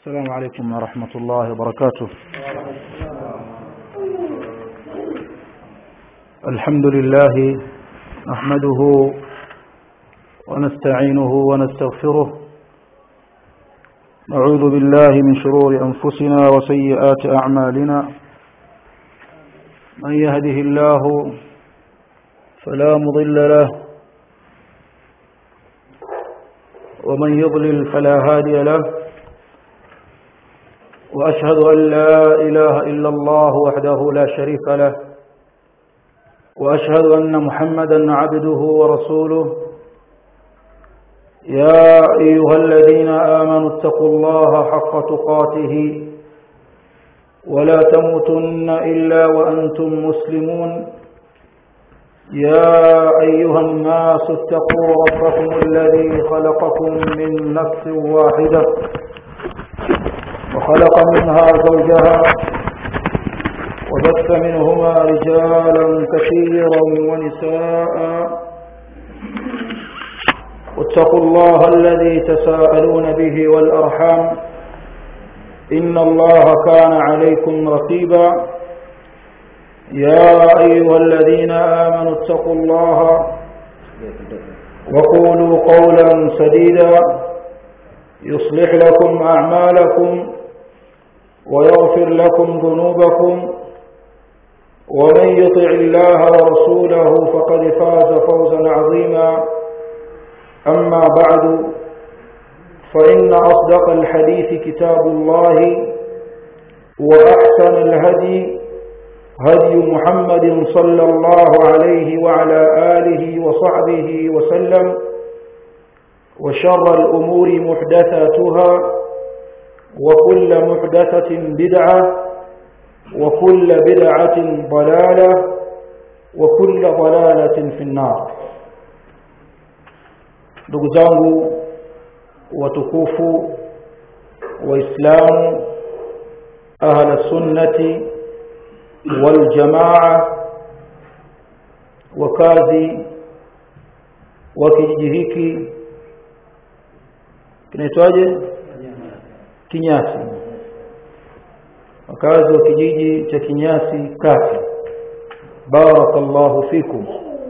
السلام عليكم ورحمة الله وبركاته. الحمد لله نحمده ونستعينه ونستغفره، نعوذ بالله من شرور أنفسنا وسيئات أعمالنا، من يهده الله فلا مضل له ومن يضلل فلا هادي له، وأشهد أن لا إله إلا الله وحده لا شريك له، وأشهد أن محمدا عبده ورسوله. يا أيها الذين آمنوا اتقوا الله حق تقاته ولا تموتن إلا وأنتم مسلمون. يا أيها الناس اتقوا ربكم الذي خلقكم من نفس واحدة وخلق منها زوجها وبث منهما رجالا كثيرا ونساء، واتقوا الله الذي تساءلون به والأرحام، إن الله كان عليكم رقيبا. يا أيها الذين آمنوا اتقوا الله وقولوا قولا سديدا يصلح لكم أعمالكم ويغفر لكم ذنوبكم، ومن يطع الله ورسوله فقد فاز فوزا عظيما. أما بعد، فإن أصدق الحديث كتاب الله، وأحسن الهدي هدي محمد صلى الله عليه وعلى آله وصحبه وسلم، وشر الأمور محدثاتها، وكل محدثة بدعة، وكل بدعة ضلالة، وكل ضلالة في النار. ndugu zangu watukufu waislamu, ahla sunnati wal jamaa, wakazi wa kijiji hiki kinaitwaje? Kinyasi. Wakazi wa kijiji cha Kinyasi Kati, barakallahu fikum.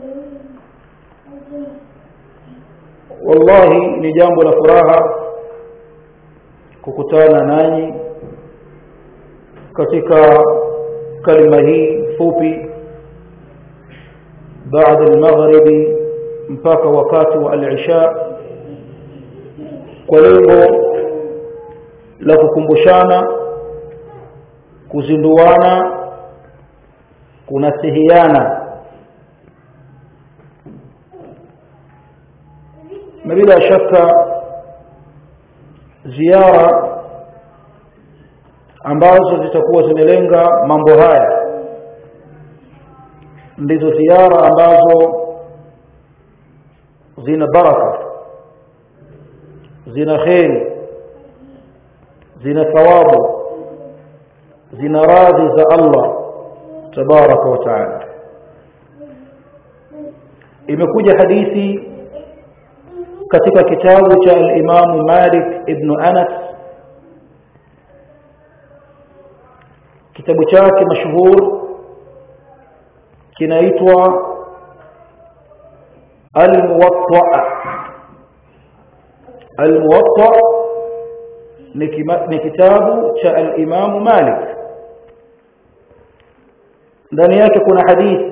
Wallahi ni jambo la furaha kukutana nanyi katika kalima hii fupi baada al-maghribi mpaka wakati wa al-isha, kwa lengo la kukumbushana, kuzinduana, kunasihiana, na bila shaka ziara ambazo zitakuwa zimelenga mambo haya ndizo ziara ambazo zina baraka, zina kheri, zina thawabu, zina radhi za Allah tabaraka wa taala. Imekuja hadithi katika kitabu cha al-Imam Malik ibn Anas, kitabu chake mashuhur kinaitwa Al-Muwatta. Al-Muwatta ni kitabu cha al-Imam Malik. Ndani yake kuna hadithi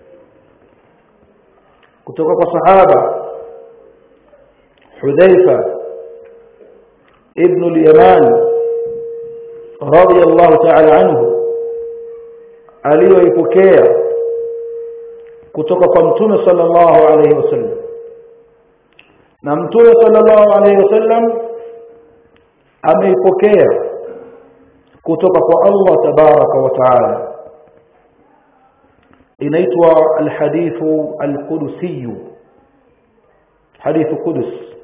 kutoka kwa sahaba Hudhaifa ibn al-Yaman radiyallahu ta'ala anhu, aliyoipokea kutoka kwa Mtume sallallahu alayhi wasallam, na Mtume sallallahu alayhi wasallam ameipokea kutoka kwa Allah tabaraka wa taala. Inaitwa al-hadithu al-qudsi, hadithu qudus,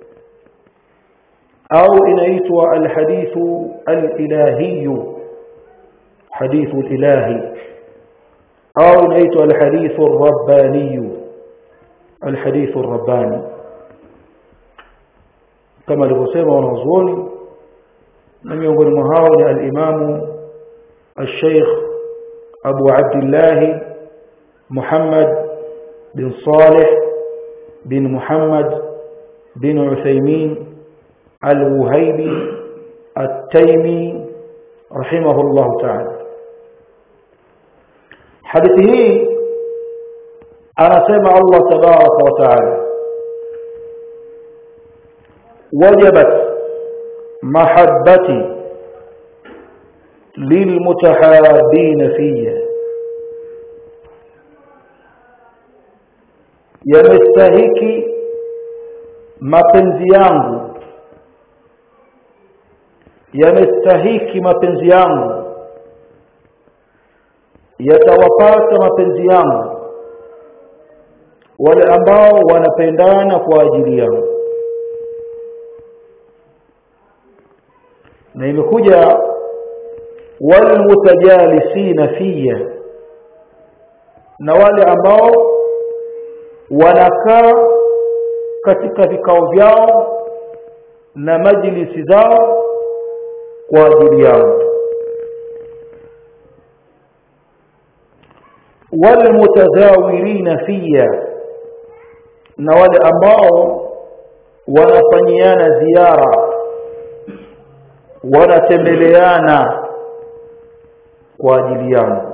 au inaitwa al-hadithu al-ilahi, hadithu al-ilahi, au inaitwa al-hadithu ar-rabbani, al-hadithu ar-rabbani. kama alivyosema wanazuoni na miongoni mwa hao ni al-Imam al-Sheikh Abu Abdullah Muhammad bin Salih bin Muhammad bin Uthaymeen al-Wuhaybi at-Taymi rahimahullah ta'ala. hadithi hii anasema Allah tabaraka wa ta'ala wajabat mahabbati lilmutahabbin fiyya, yamestahiki mapenzi yangu, yamestahiki mapenzi yangu, yatawapata mapenzi yangu wale ambao wanapendana kwa ajili yangu. Na imekuja walmutajalisina fiyya, na wale ambao wanakaa katika vikao vyao na majlisi zao kwa ajili yao. Walmutazawirina fiyya, na wale ambao wanafanyiana ziara, wanatembeleana kwa ajili yangu.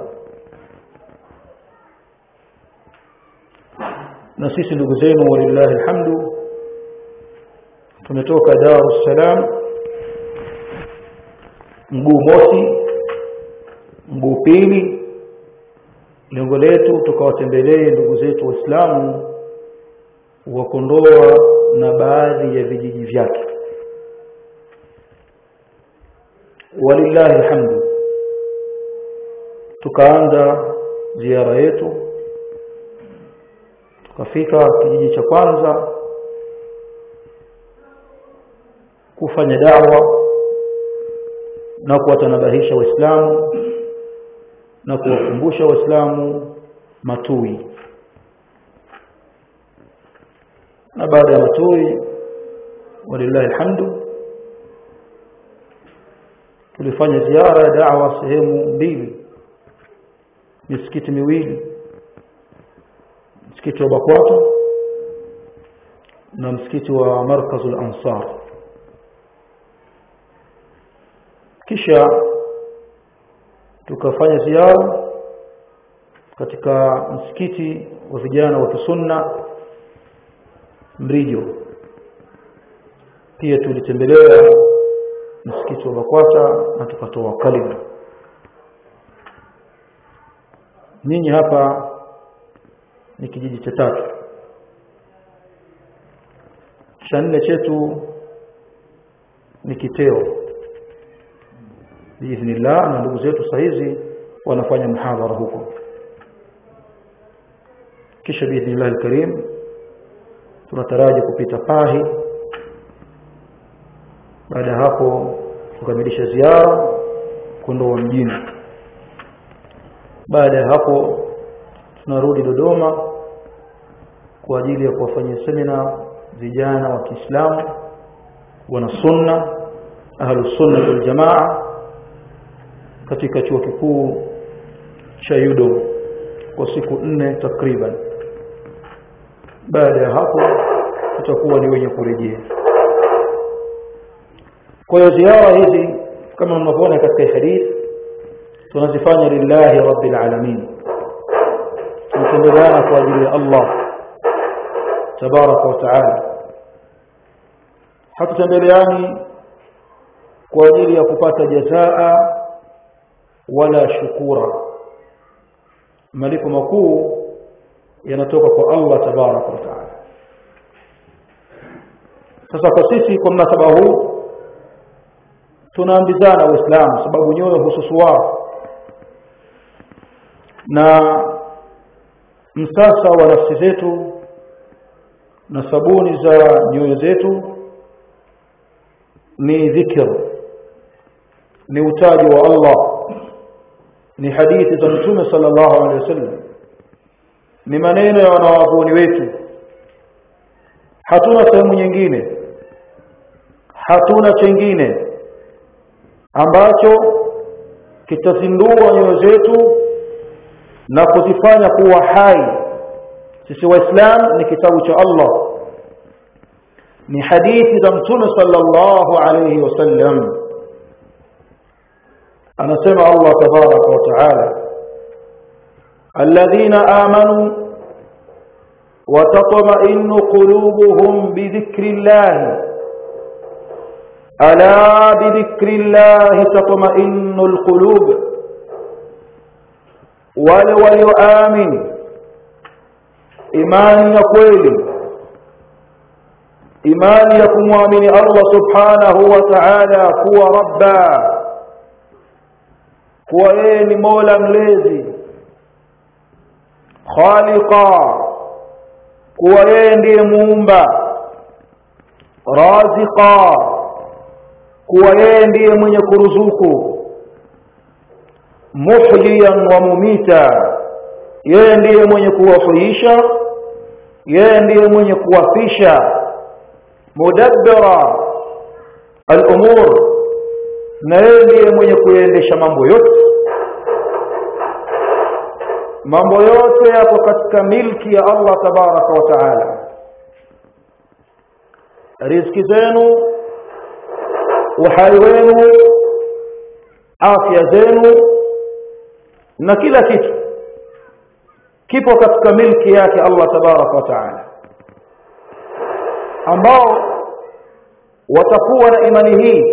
Na sisi ndugu zenu walillahi alhamdu tumetoka Dar es Salaam mguu mosi, mguu pili, lengo letu tukawatembelee ndugu zetu Waislamu wa Kondoa na baadhi ya vijiji vyake. Walillahi alhamdu tukaanza ziara yetu, tukafika kijiji cha kwanza kufanya da'wa na kuwatanabahisha Waislamu na kuwakumbusha Waislamu Matui. Na baada ya Matui walillahi alhamdu tulifanya ziara ya da'wa sehemu mbili, misikiti miwili, msikiti wa Bakwato na msikiti wa Markazul Ansar. Kisha tukafanya ziara katika msikiti wa vijana wa Kisunna Mrijo. Pia tulitembelea msikiti wa Bakwata na tukatoa kalimu. Ninyi hapa ni kijiji cha tatu. Cha nne chetu ni Kiteo biidhnillah, na ndugu zetu sahizi wanafanya muhadhara huko. Kisha biidhnillah alkarim tunataraji kupita Pahi. Baada hapo tukamilisha ziara Kondoa mjini. Baada ya hapo tunarudi Dodoma kwa ajili ya kuwafanyia semina vijana wa Kiislamu wana sunna, ahlus sunna wal jamaa katika chuo kikuu cha UDOM kwa siku 4 takriban. Baada ya hapo tutakuwa ni wenye kurejea. Kwa hiyo ziara hizi kama mnavyoona katika hadithi tunazifanya lillahi rabbil alamin, tunatembeleana kwa ajili ya Allah tabaraka wa taala. Hatutembeleani kwa ajili ya kupata jazaa wala shukura. Malipo makuu yanatoka kwa Allah tabaraka wa taala. Sasa kwa sisi kwa mnasaba huu tunaambizana Waislamu, sababu nyoyo hususua na msasa wa nafsi zetu na sabuni za nyoyo zetu ni dhikr, ni utaji wa Allah, ni hadithi za Mtume sallallahu alaihi wasallam, ni maneno ya wanawazuoni wetu. Hatuna sehemu nyingine, hatuna chengine ambacho kitazindua nyoyo zetu na kuzifanya kuwa hai sisi Waislamu ni kitabu cha Allah, ni hadithi za Mtume sallallahu alayhi wasallam. Anasema Allah tabaraka wa taala, alladhina amanu wa tatma'innu qulubuhum bi dhikrillah ala bi dhikrillah tatma'innu alqulub, wale walioamini imani ya kweli, imani ya kumwamini Allah subhanahu wa ta'ala kuwa rabba, kuwa yeye ni mola mlezi, khaliqa, kuwa yeye ndiye muumba, raziqa, kuwa yeye ndiye mwenye kuruzuku, muhyiyan wa mumita, yeye ndiye mwenye kuwahuisha, yeye ndiye mwenye kuwafisha, mudabbira al-umur, na yeye ndiye mwenye kuendesha mambo yote. Mambo yote yako katika milki ya Allah tabaraka wa taala. Riziki zenu, uhai wenu, afya zenu na kila kitu kipo katika milki yake Allah tabaraka wa taala. Ambao watakuwa na imani hii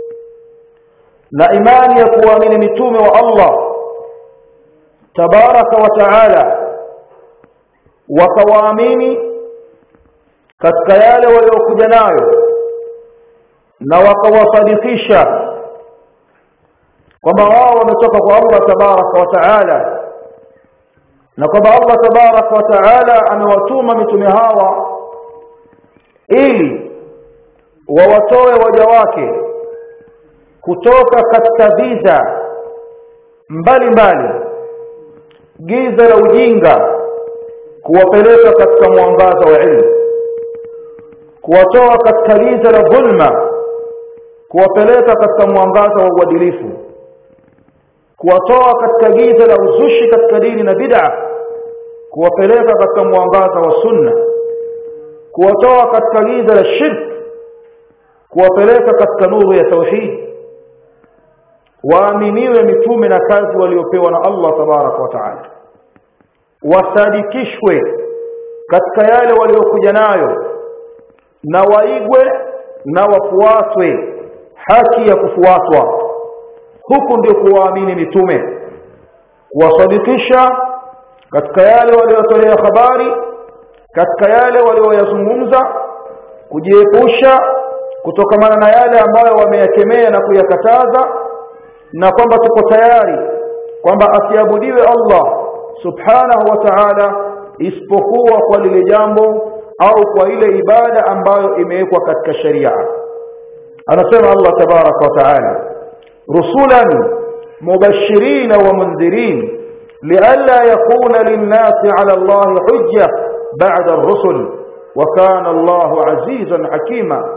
na imani ya kuamini mitume wa Allah tabaraka wa taala, wakawaamini katika yale waliokuja nayo na wakawasadikisha kwamba wao wametoka kwa Allah tabaraka wa taala, na kwamba Allah tabaraka wa taala amewatuma mitume hawa ili wawatoe waja wake kutoka katika giza mbalimbali, giza la ujinga, kuwapeleka katika mwangaza wa ilmu, kuwatoa katika giza la dhulma, kuwapeleka katika mwangaza wa uadilifu, kuwatoa katika giza la uzushi katika dini na bid'a, kuwapeleka katika mwangaza wa sunna, kuwatoa katika giza la shirk, kuwapeleka katika nuru ya tauhid. Waaminiwe mitume na kazi waliopewa na Allah tabaraka wa taala, wasadikishwe katika yale waliokuja nayo, na waigwe na wafuatwe haki ya kufuatwa. Huku ndio kuwaamini mitume, kuwasadikisha katika yale waliotolea habari, katika yale walioyazungumza, kujiepusha kutokamana na yale ambayo wameyakemea na kuyakataza, na kwamba tuko tayari kwamba asiabudiwe Allah subhanahu wa ta'ala isipokuwa kwa lile jambo au kwa ile ibada ambayo imewekwa katika sharia. Anasema Allah tabaraka wa ta'ala, rusulan mubashirin wa mundhirin lialla yakuna linnasi ala Allah hujja ba'da ar-rusul wa kana Allahu azizan hakima.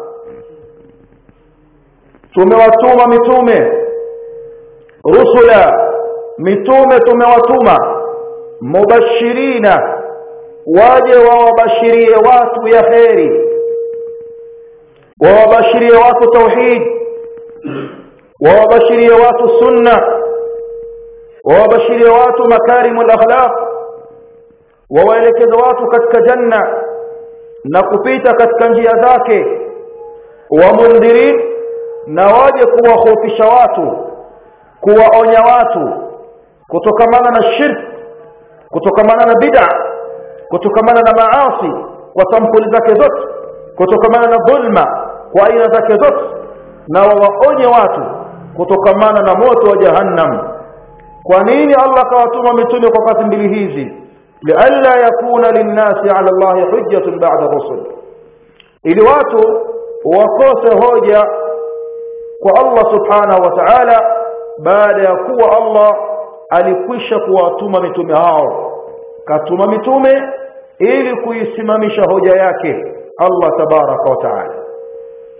Tumewatuma mitume, rusula, mitume tumewatuma, mubashirina, waje wawabashirie watu ya kheri, wawabashirie watu tauhid, wawabashirie watu sunna, wawabashirie watu makarimul akhlaq, wawaelekeze watu katika janna na kupita katika njia zake, wa mundhirin, na waje kuwahofisha watu, kuwaonya watu kutokamana na shirk, kutokamana na bid'a, kutokamana na maasi kwa sampuli zake zote, kutokamana na dhulma kwa aina zake zote, na wawaonye watu kutokamana na moto wa jahannam. Kwa nini Allah kawatuma mitume kwa kazi mbili hizi? Lialla yakuna linnasi ala Allah hujjatun ba'da rusul, ili watu wakose hoja kwa Allah subhanahu wa ta'ala baada ya kuwa Allah alikwisha kuwatuma mitume hao. Katuma mitume ili kuisimamisha hoja yake Allah tabaraka wa ta'ala.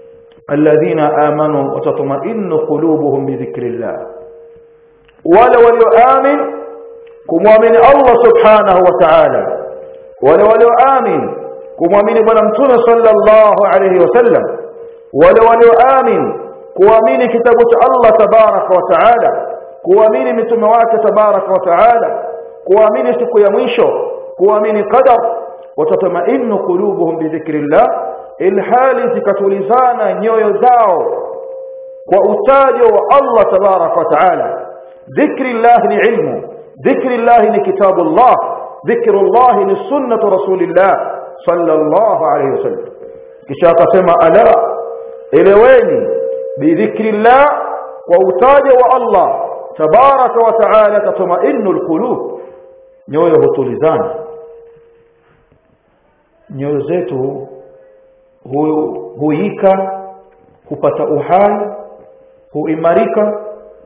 alladhina amanu wa tatma'innu qulubuhum bi dhikrillah wala walioamini kumwamini Allah subhanahu wa ta'ala wala walioamini kumwamini bwana mtume sallallahu alayhi wasallam wala walioamini kuamini kitabu cha Allah tabaraka wa ta'ala kuamini mitume wake tabaraka wa ta'ala kuamini siku ya mwisho kuamini qadar watatma'innu qulubuhum bi dhikrillah ilhali zikatulizana nyoyo zao kwa utajo wa Allah tabaraka wa ta'ala dhikrillah ni ilmu dhikrillah ni kitabullah dhikrullah ni sunnatu rasulillah sallallahu alayhi wasallam kisha akasema ala eleweni bi dhikrillah wa utajo wa Allah tabaraka wa ta'ala tatma'innu alqulub nyoyo hutulizana nyoyo zetu huika hupata uhai huimarika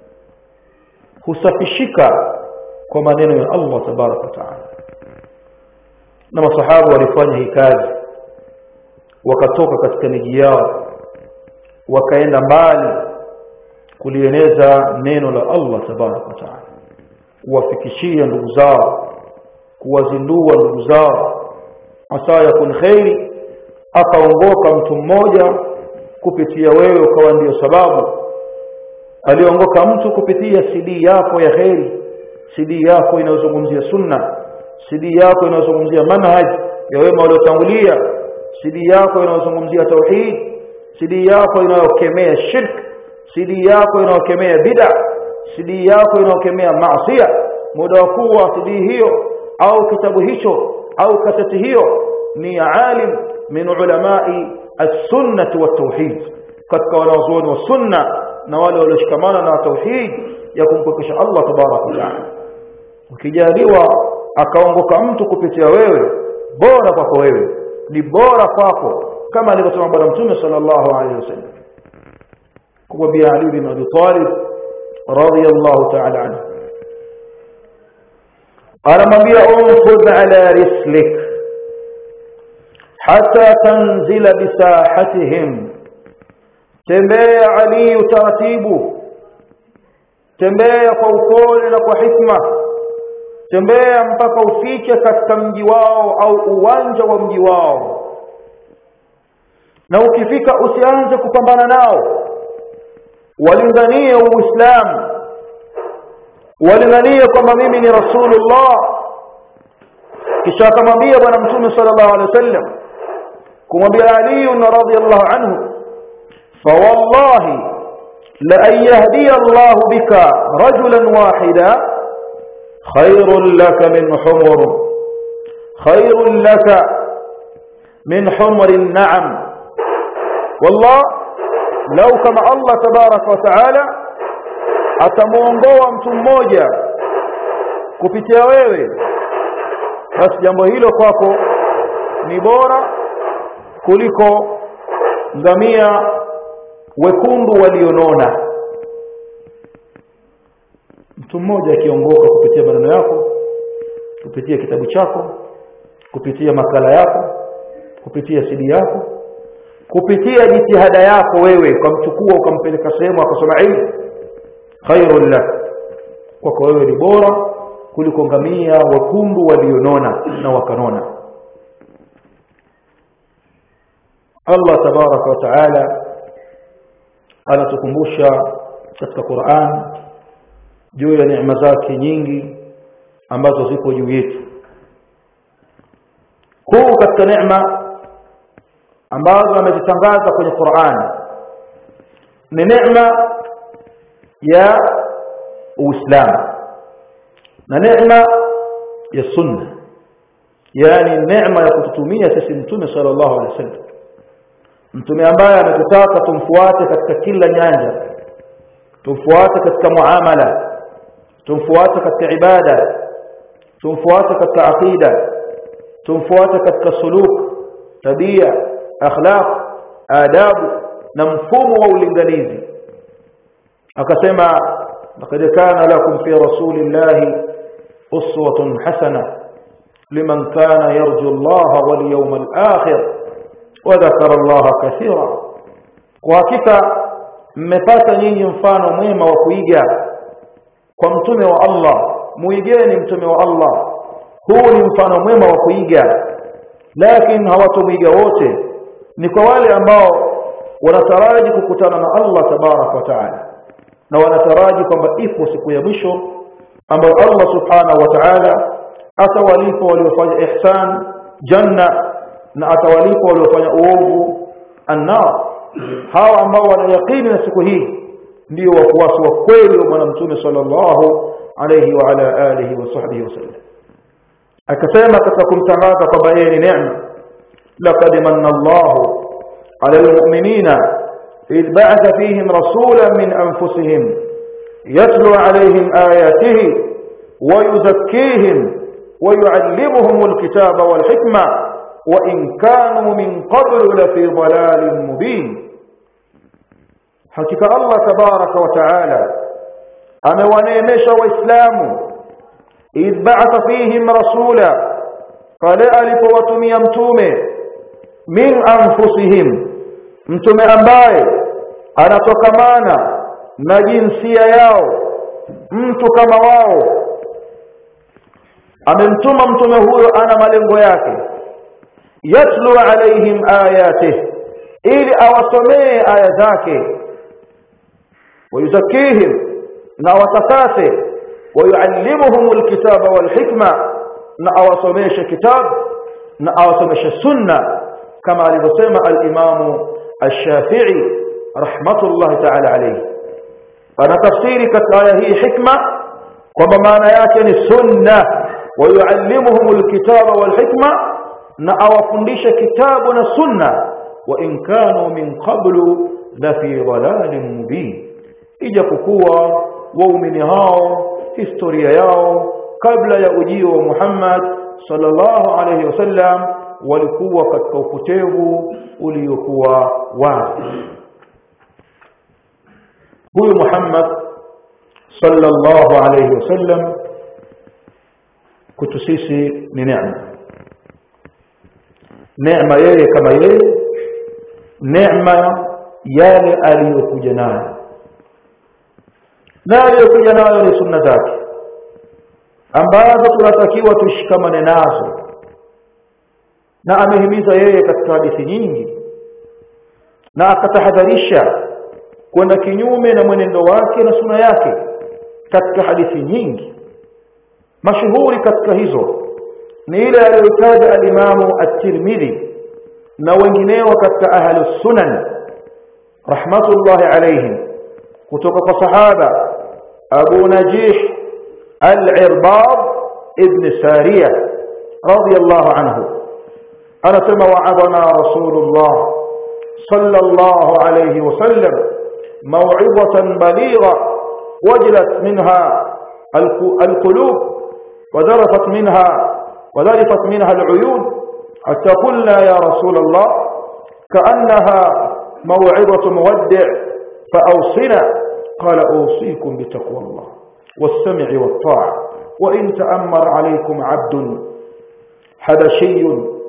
husafishika kwa maneno ya Allah tabaraka wa ta'ala na masahaba walifanya hii kazi wakatoka katika miji yao wakaenda mbali kulieneza neno la Allah tabaraka wa ta'ala kuwafikishia ndugu zao kuwazindua ndugu zao asa yakun khairi akaongoka mtu mmoja kupitia wewe ukawa ndio sababu aliongoka mtu kupitia CD yako ya khairi CD yako inayozungumzia sunna CD yako inayozungumzia manhaj ya wema waliotangulia CD yako inayozungumzia tauhid CD yako inayokemea shirk CD yako inayokemea bid'a CD yako inayokemea maasiya muda kuwa CD hiyo au kitabu hicho au kaseti hiyo ni alim min ulamai as-sunnah wa tauhid katika wanazuoni wa sunna na wale walioshikamana na tauhid ya kumpokesha Allah tabaraka wa taala ukijaliwa akaongoka mtu kupitia wewe bora kwako wewe ni bora kwako kama alivyosema bwana mtume sallallahu alaihi wasallam kumwambia Ali bin Abi Talib radiyallahu ta'ala anhu anamwambia unfud ala rislik hatta tanzila bisahatihim tembea Ali taratibu tembea kwa upole na kwa hikma tembea mpaka ufike katika mji wao au uwanja wa mji wao na ukifika usianze kupambana nao walinganie uislamu walinganie kwamba mimi ni rasulullah kisha akamwambia bwana mtume sallallahu alaihi wasallam kumwambia Ali radhiyallahu anhu fa wallahi la an yahdiya Allah bika rajulan wahida khairun laka min humur khairun laka min humur an-na'am wallah law kama Allah tabaraka wa taala atamuongoa mtu mmoja kupitia wewe basi jambo hilo kwako ni bora kuliko ngamia wekundu walionona mtu mmoja akiongoka kupitia maneno yako kupitia kitabu chako kupitia makala yako kupitia CD yako kupitia jitihada yako wewe ukamchukua ukampeleka sehemu akasoma ilmu khairul lak kwako wewe ni bora kuliko ngamia wekundu walionona na wakanona Allah tabaraka wa taala anatukumbusha katika Qur'an juu ya neema zake nyingi ambazo zipo juu yetu kuu katika neema ambazo amezitangaza kwenye Qur'an ni neema ya Uislamu na neema ya sunna yani neema ya kututumia sisi mtume sallallahu alaihi wasallam mtume ambaye ametutaka tumfuate katika kila nyanja tumfuate katika muamala tumfuate katika ibada tumfuate katika aqida tumfuate katika suluk tabia akhlaq adabu na mfumo wa ulinganizi akasema laqad kana lakum fi rasulillahi uswatun hasana liman kana yarju Allah wal yawmal akhir wa dhakara Allah kathira kwa hakika mmepata nyinyi mfano mwema wa kuiga kwa mtume wa Allah, muigeni mtume wa Allah. Huu ni mfano mwema wa kuiga, lakini hawatomuiga wote. Ni kwa wale ambao wanataraji kukutana na Allah tabarak wa taala, na wanataraji kwamba ipo siku ya mwisho ambayo Allah subhanahu wa ta'ala atawalipa waliofanya ihsan janna, na atawalipa waliofanya uovu an-nar. Hawa ambao wanayaqini na siku hii ndio wafuasi wa kweli wa bwana mtume sallallahu alayhi wa ala alihi wa sahbihi wasallam. Akasema katika kumtangaza kwamba yeye ni neema, laqad manna Allahu ala almu'minina idh ba'atha fihim rasulan min anfusihim yatlu alayhim ayatihi wa yuzakkihim wa yu'allimuhum alkitaba wal hikma wa in kanu min qablu la fi dhalalin mubin. Hakika Allah tabaraka wa taala amewaneemesha waislamu idh ba'atha fihim rasula, pale alipowatumia mtume min anfusihim, mtume ambaye anatokamana na jinsia yao, mtu kama wao. Amemtuma mtume huyo ana malengo yake, yatlu alaihim ayatihi, ili awasomee aya zake, wayuzakihim, na watakase, wayuallimuhum alkitaba walhikma, na awasomeshe kitabu na awasomeshe sunna, kama alivyosema al-Imam al-Shafi'i rahmatullahi ta'ala alayhi. Ana tafsiri katika aya hii hikma kwamba maana yake ni sunna, wayuallimuhum alkitaba walhikma, na awafundishe kitabu na sunna, wa in kanu min qablu la fi dhalalin mubin. Ijapokuwa waumini hao historia yao kabla ya ujio wa Muhammad sallallahu alayhi wasallam walikuwa katika upotevu uliokuwa wazi. Huyu Muhammad sallallahu alayhi wasallam kwetu sisi ni neema. Neema yeye kama yeye, neema yale aliyokuja nayo, na aliyokuja nayo ni sunna zake ambazo tunatakiwa tushikamane nazo, na amehimiza yeye katika hadithi nyingi, na akatahadharisha kwenda kinyume na mwenendo wake na sunna yake katika hadithi nyingi. Mashuhuri katika hizo ni ile aliyotaja al-Imam at-Tirmidhi na wengineo katika ahlus sunan rahmatullahi alayhim, kutoka kwa sahaba Abu Najih al-Irbad ibn Sariyah radiyallahu anhu, anasema wa'adana Rasulullah sallallahu alayhi wasallam maw'izatan baligha wajilat minha القلوب وذرفت منها العيون حتى قلنا يا رسول الله كأنها موعظة مودع فأوصنا. قال أوصيكم بتقوى الله والسمع والطاعة وإن تأمر عليكم عبد حبشي.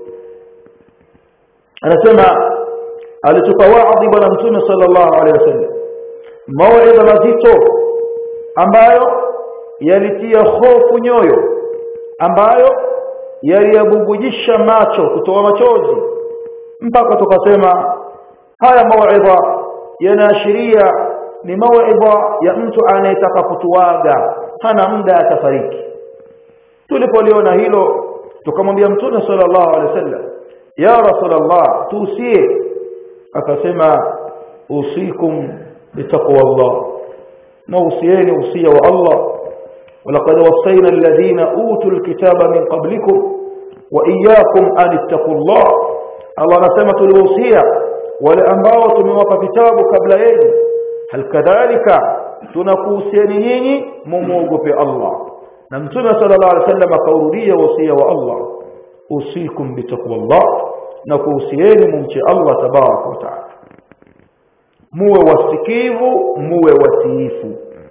أنا سمع alitukawaadhi bwana mtume sallallahu alaihi wasallam mauidha mazito ambayo yalitia hofu nyoyo, ambayo yaliyabubujisha macho kutoa machozi, mpaka tukasema haya mauidha yanaashiria ni mauidha ya mtu anayetaka kutuaga, hana muda atafariki. Tulipoliona hilo tukamwambia mtume sallallahu alaihi wasallam, ya Rasulullah, tuusie. Akasema usikum bitaqwallah, nausieni usia wa Allah, walaqad wasayna alladhina utul kitaba min qablikum wa iyyakum an ittaqullah. Allah anasema tuliwahusia wale ambao tumewapa vitabu kabla yenu, hal kadhalika tunakuhusieni nyinyi mumuogope Allah. Na mtume sallallahu alaihi wasallam akaurudia wasia wa Allah, usikum bitaqwallah, na kuhusieni mumche Allah tabaraka wa taala, muwe wasikivu, muwe watiifu,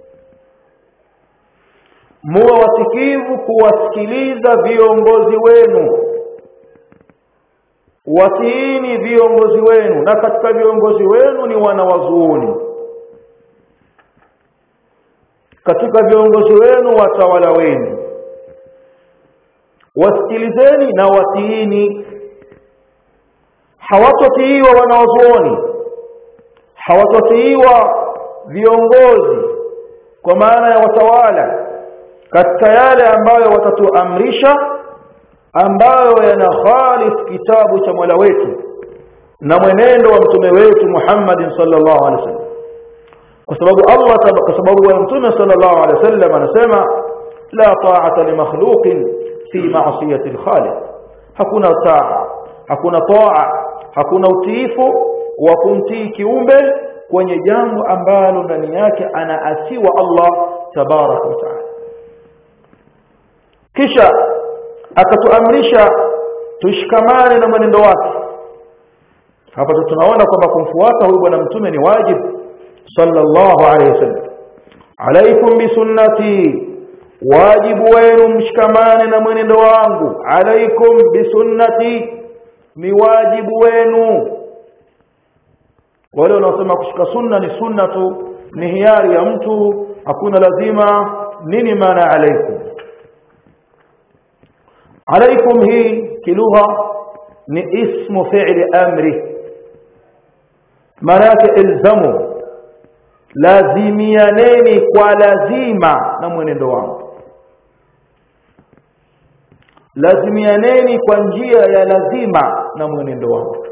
muwe wasikivu kuwasikiliza viongozi wenu, watiini viongozi wenu, na katika viongozi wenu ni wanawazuoni, katika viongozi wenu watawala wenu, wasikilizeni na watiini. Hawatotiiwa wanawazuoni, hawatotiiwa viongozi kwa maana ya watawala katika yale ambayo watatuamrisha, ambayo yanakhalif kitabu cha Mola wetu na mwenendo wa mtume wetu Muhammad sallallahu alaihi wasallam. Kwa sababu mtume sallallahu alaihi wasallam anasema la ta'ata li makhluqin fi ma'siyati al-khaliq, hakuna taa, hakuna taa, hakuna utiifu wa kumtii kiumbe kwenye jambo ambalo ndani yake anaasiwa Allah tabaraka wa taala. Kisha akatuamrisha tushikamane na mwenendo wake. Hapa tunaona kwamba kumfuata huyu bwana mtume ni wajibu sallallahu alayhi wasallam. Alaykum bi sunnati, wajibu wenu mshikamane na mwenendo wangu. Alaykum bi sunnati, ni wajibu wenu. Wale wanaosema kushika sunna ni sunna tu, ni hiari ya mtu, hakuna lazima. Nini maana alaykum? Alaykum hii kilugha ni ismu fi'li amri, maana yake ilzamu, lazimianeni kwa lazima na mwenendo wangu, lazimianeni kwa njia ya lazima na mwenendo wangu.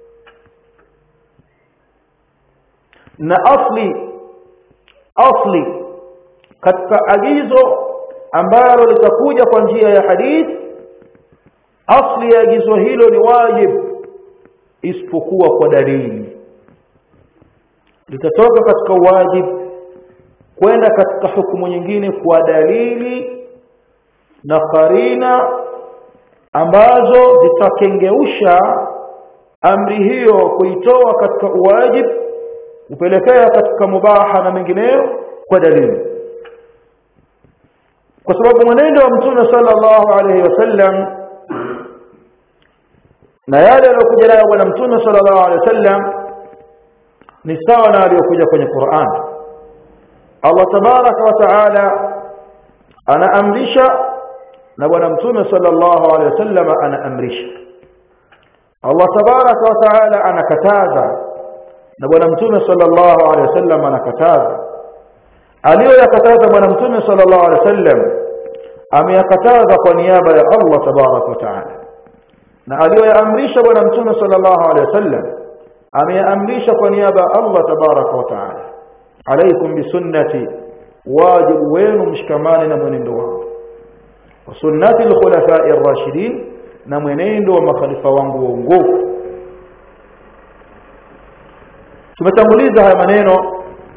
Na asli katika agizo ambalo litakuja kwa njia ya hadithi, asli ya agizo hilo ni wajibu isipokuwa kwa dalili. Litatoka katika wajibu kwenda katika hukumu nyingine kwa dalili na karina ambazo zitakengeusha amri hiyo kuitoa katika uwajibu kupelekea katika mubaha na mengineyo kwa dalili. Kwa sababu mwenendo wa mtume sallallahu alaihi wasallam na yale yaliyokuja nayo bwana mtume sallallahu alaihi wasallam ni sawa na aliyokuja kwenye Qur'an. Allah tabaraka wa taala anaamrisha na bwana mtume sallallahu alaihi wasallam anaamrisha. Allah tabaraka wa taala anakataza na bwana mtume sallallahu alaihi wasallam anakataza. Aliyoyakataza bwana mtume sallallahu alaihi wasallam ameyakataza kwa niaba ya Allah tabaraka wa taala, na aliyoyaamrisha bwana mtume sallallahu alaihi wasallam ameamrisha kwa niaba ya Allah tabaraka wa taala. Alaykum bi sunnati, wajibu wenu mshikamane na mwenendo wangu, wa sunnati al-khulafa'i ar-rashidin, na mwenendo wa makhalifa wangu waongofu. Tumetanguliza haya maneno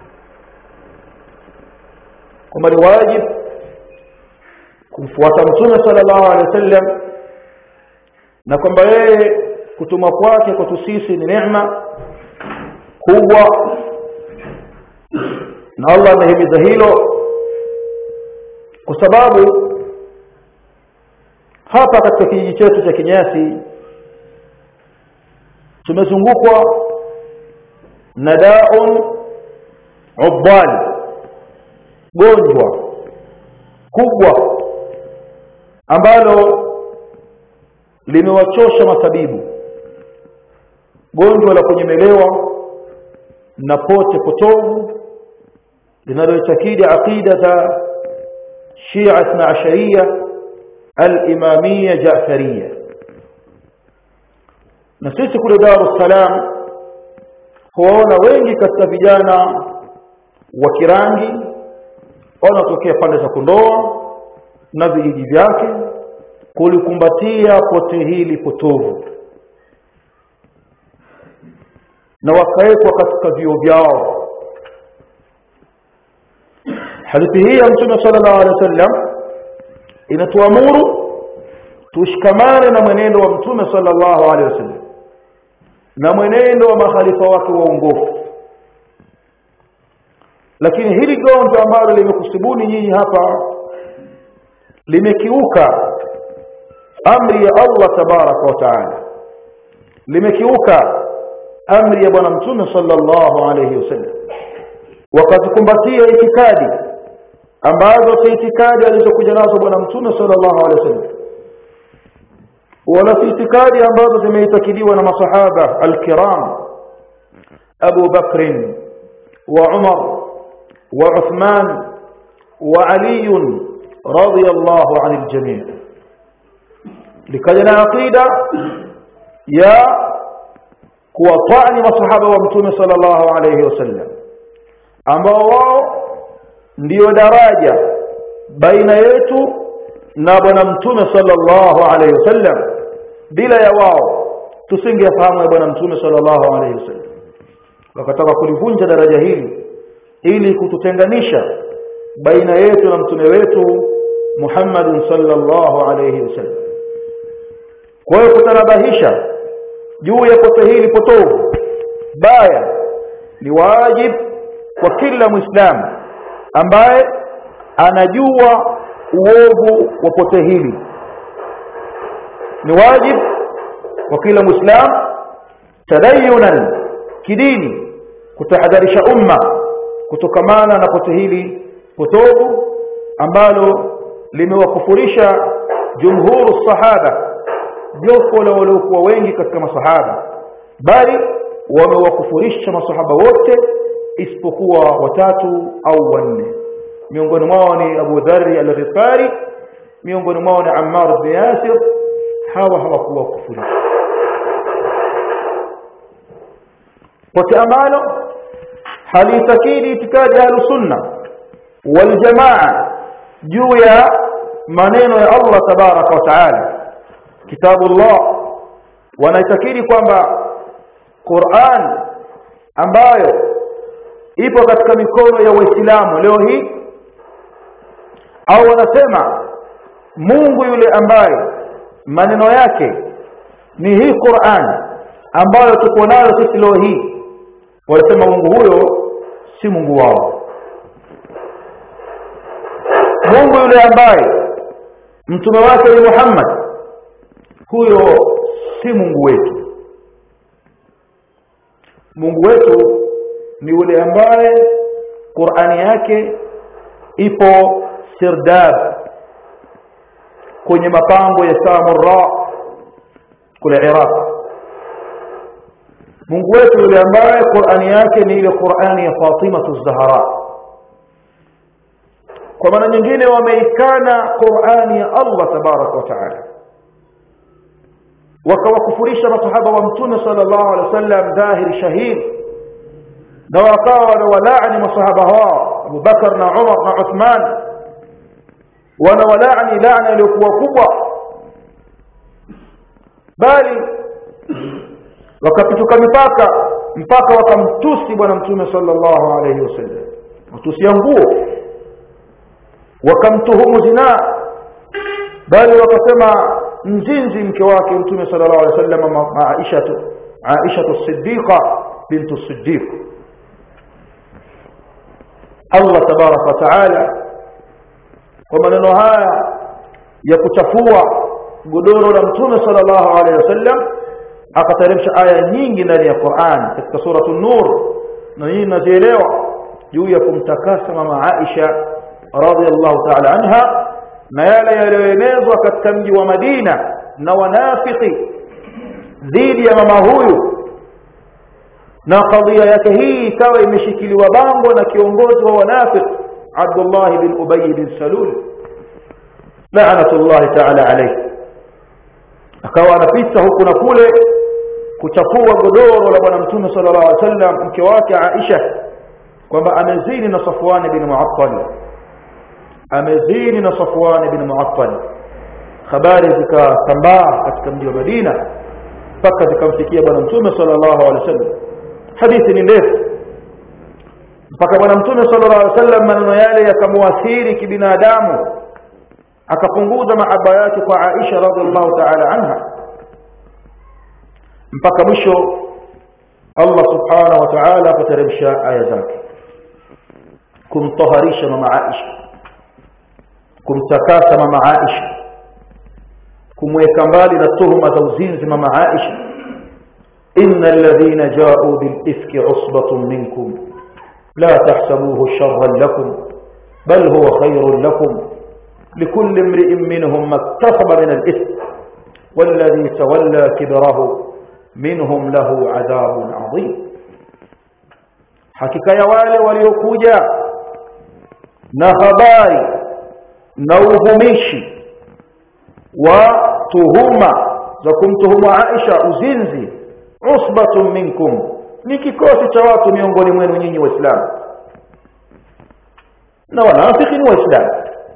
kwamba ni wajibu kumfuata mtume sallallahu alaihi wasallam, na kwamba yeye kutuma kwake kwetu sisi ni neema kubwa, na Allah amehimiza hilo kwa sababu hapa katika kijiji chetu cha Kinyasi tumezungukwa na daun ubal, gonjwa kubwa ambalo limewachosha matabibu, gonjwa la kunyemelewa na pote potovu linaloitakidi aqida za Shia 12 al-Imamiyya Ja'fariyya. Na sisi kule Dar es Salaam huwaona wengi katika vijana wa Kirangi wanatokea pande za Kondoa na vijiji vyake kulikumbatia pote hili potovu, na wakaekwa katika vio vyao. Hadithi hii ya Mtume sallallahu alaihi wasallam inatuamuru tushikamane na mwenendo wa Mtume sallallahu alaihi wasallam na mwenendo wa makhalifa wake waongofu. Lakini hili gonjwa ambalo limekusibuni nyinyi hapa limekiuka amri ya Allah tabaraka wa taala, limekiuka amri ya bwana mtume sallallahu alayhi wasallam, wakazikumbatia itikadi ambazo si itikadi alizokuja nazo bwana mtume sallallahu alayhi wasallam, wala si itikadi ambazo zimeitakiliwa na masahaba al-kiram Abu Bakr wa Umar wa Uthman wa Ali radiyallahu anil jami'. Likaja na aqida ya kuwatani masahaba wa mtume sallallahu alayhi wasallam, ambao wao ndio daraja baina yetu na bwana mtume sallallahu alayhi wasallam. Bila ya wao tusingefahamu bwana mtume sallallahu alayhi wasallam. Wakataka kulivunja daraja hili ili kututenganisha baina yetu na mtume wetu Muhammad sallallahu alayhi wasallam. Kwa hiyo kutanabahisha juu ya pote hili potovu baya ni wajibu kwa kila muislamu ambaye anajua uovu wa pote hili. Ni wajibu kwa kila muislamu tadayunan kidini kutahadharisha umma kutokamana na pote hili potovu ambalo limewakufurisha jumhuru sahaba, jopo la waliokuwa wengi katika masahaba, bali wamewakufurisha masahaba wote isipokuwa watatu au wanne. Miongoni mwao ni Abu Dharr al-Ghifari, miongoni mwao ni Ammar ibn Yasir. Hawa hawakuwa kufurisha. Pote ambalo halitakidi itikadi ya sunna wal jamaa juu ya maneno ya Allah tabaraka wa taala, kitabullah. Wanaitakidi kwamba Qur'an ambayo ipo katika mikono ya Waislamu leo hii, au wanasema Mungu yule ambaye maneno yake ni hii Qur'an ambayo tuko nayo sisi leo hii, wanasema Mungu huyo si Mungu wao. Mungu yule ambaye mtume wake ni Muhammad, huyo si Mungu wetu. Mungu wetu ni yule ambaye Qur'ani yake ipo Sirdab, kwenye mapango ya Samurra kule Iraq. Mungu wetu yule ambaye Qur'ani yake ni ile Qur'ani ya Fatima az-Zahra. Kwa maana nyingine wameikana Qur'ani ya Allah tabaraka wa taala, wakawakufurisha masahaba wa mtume sallallahu alaihi wasallam dhahir shahid, na wakawa walaani masahaba hao Abu Bakar na Umar na Uthman, wanawalaani laana iliyokuwa kubwa, bali wakapituka mpaka wakamtusi bwana mtume sallallahu alayhi wasallam, mtusi ya nguo, wakamtuhumu zina, bali wakasema mzinzi mke wake mtume sallallahu alayhi wasallam Aisha as-Siddiqa bint as-Siddiq. Allah tabaraka wa taala kwa maneno haya ya kuchafua godoro la mtume sallallahu alayhi wasallam akateremsha aya nyingi ndani ya Qur'an katika sura an-Nur, na hii inazielewa juu ya kumtakasa mama Aisha radhiyallahu ta'ala anha na yale yaliyoenezwa katika mji wa Madina na wanafiki dhidi ya mama huyu, na kadhia yake hii ikawa imeshikiliwa bango na kiongozi wa wanafiki Abdullah bin Ubay bin Salul la'natullahi ta'ala alayhi. Akawa anapita huku na kule kuchafua godoro la bwana mtume sallallahu alaihi wasallam mke wake Aisha, kwamba amezini na Safwan bin Mu'attal, amezini na Safwan bin Mu'attal. Habari zikasambaa katika mji wa Madina mpaka zikamfikia bwana mtume sallallahu alaihi wasallam. Hadithi ni ndefu, mpaka bwana mtume sallallahu alaihi wasallam maneno yale yakamwathiri kibinadamu, akapunguza mahaba yake kwa Aisha radhiallahu ta'ala anha, mpaka mwisho Allah subhanahu wa ta'ala akateremsha aya zake kumtaharisha mama Aisha, kumtakasa mama Aisha, kumweka mbali na tuhuma za uzinzi mama Aisha. innal ladhina ja'u bil ifki usbatun minkum la tahsabuhu sharran lakum bal huwa khayrun lakum likulli imri'in minhum maktasaba min al-ithm والذي تولى كبره منهم له عذاب عظيم. hakika ya wale waliokuja na habari na uvumishi wa tuhuma za kumtuhumu Aisha uzinzi, usbatun minkum, ni kikosi cha watu miongoni mwenu nyinyi waislamu, na wanafiki ni waislamu.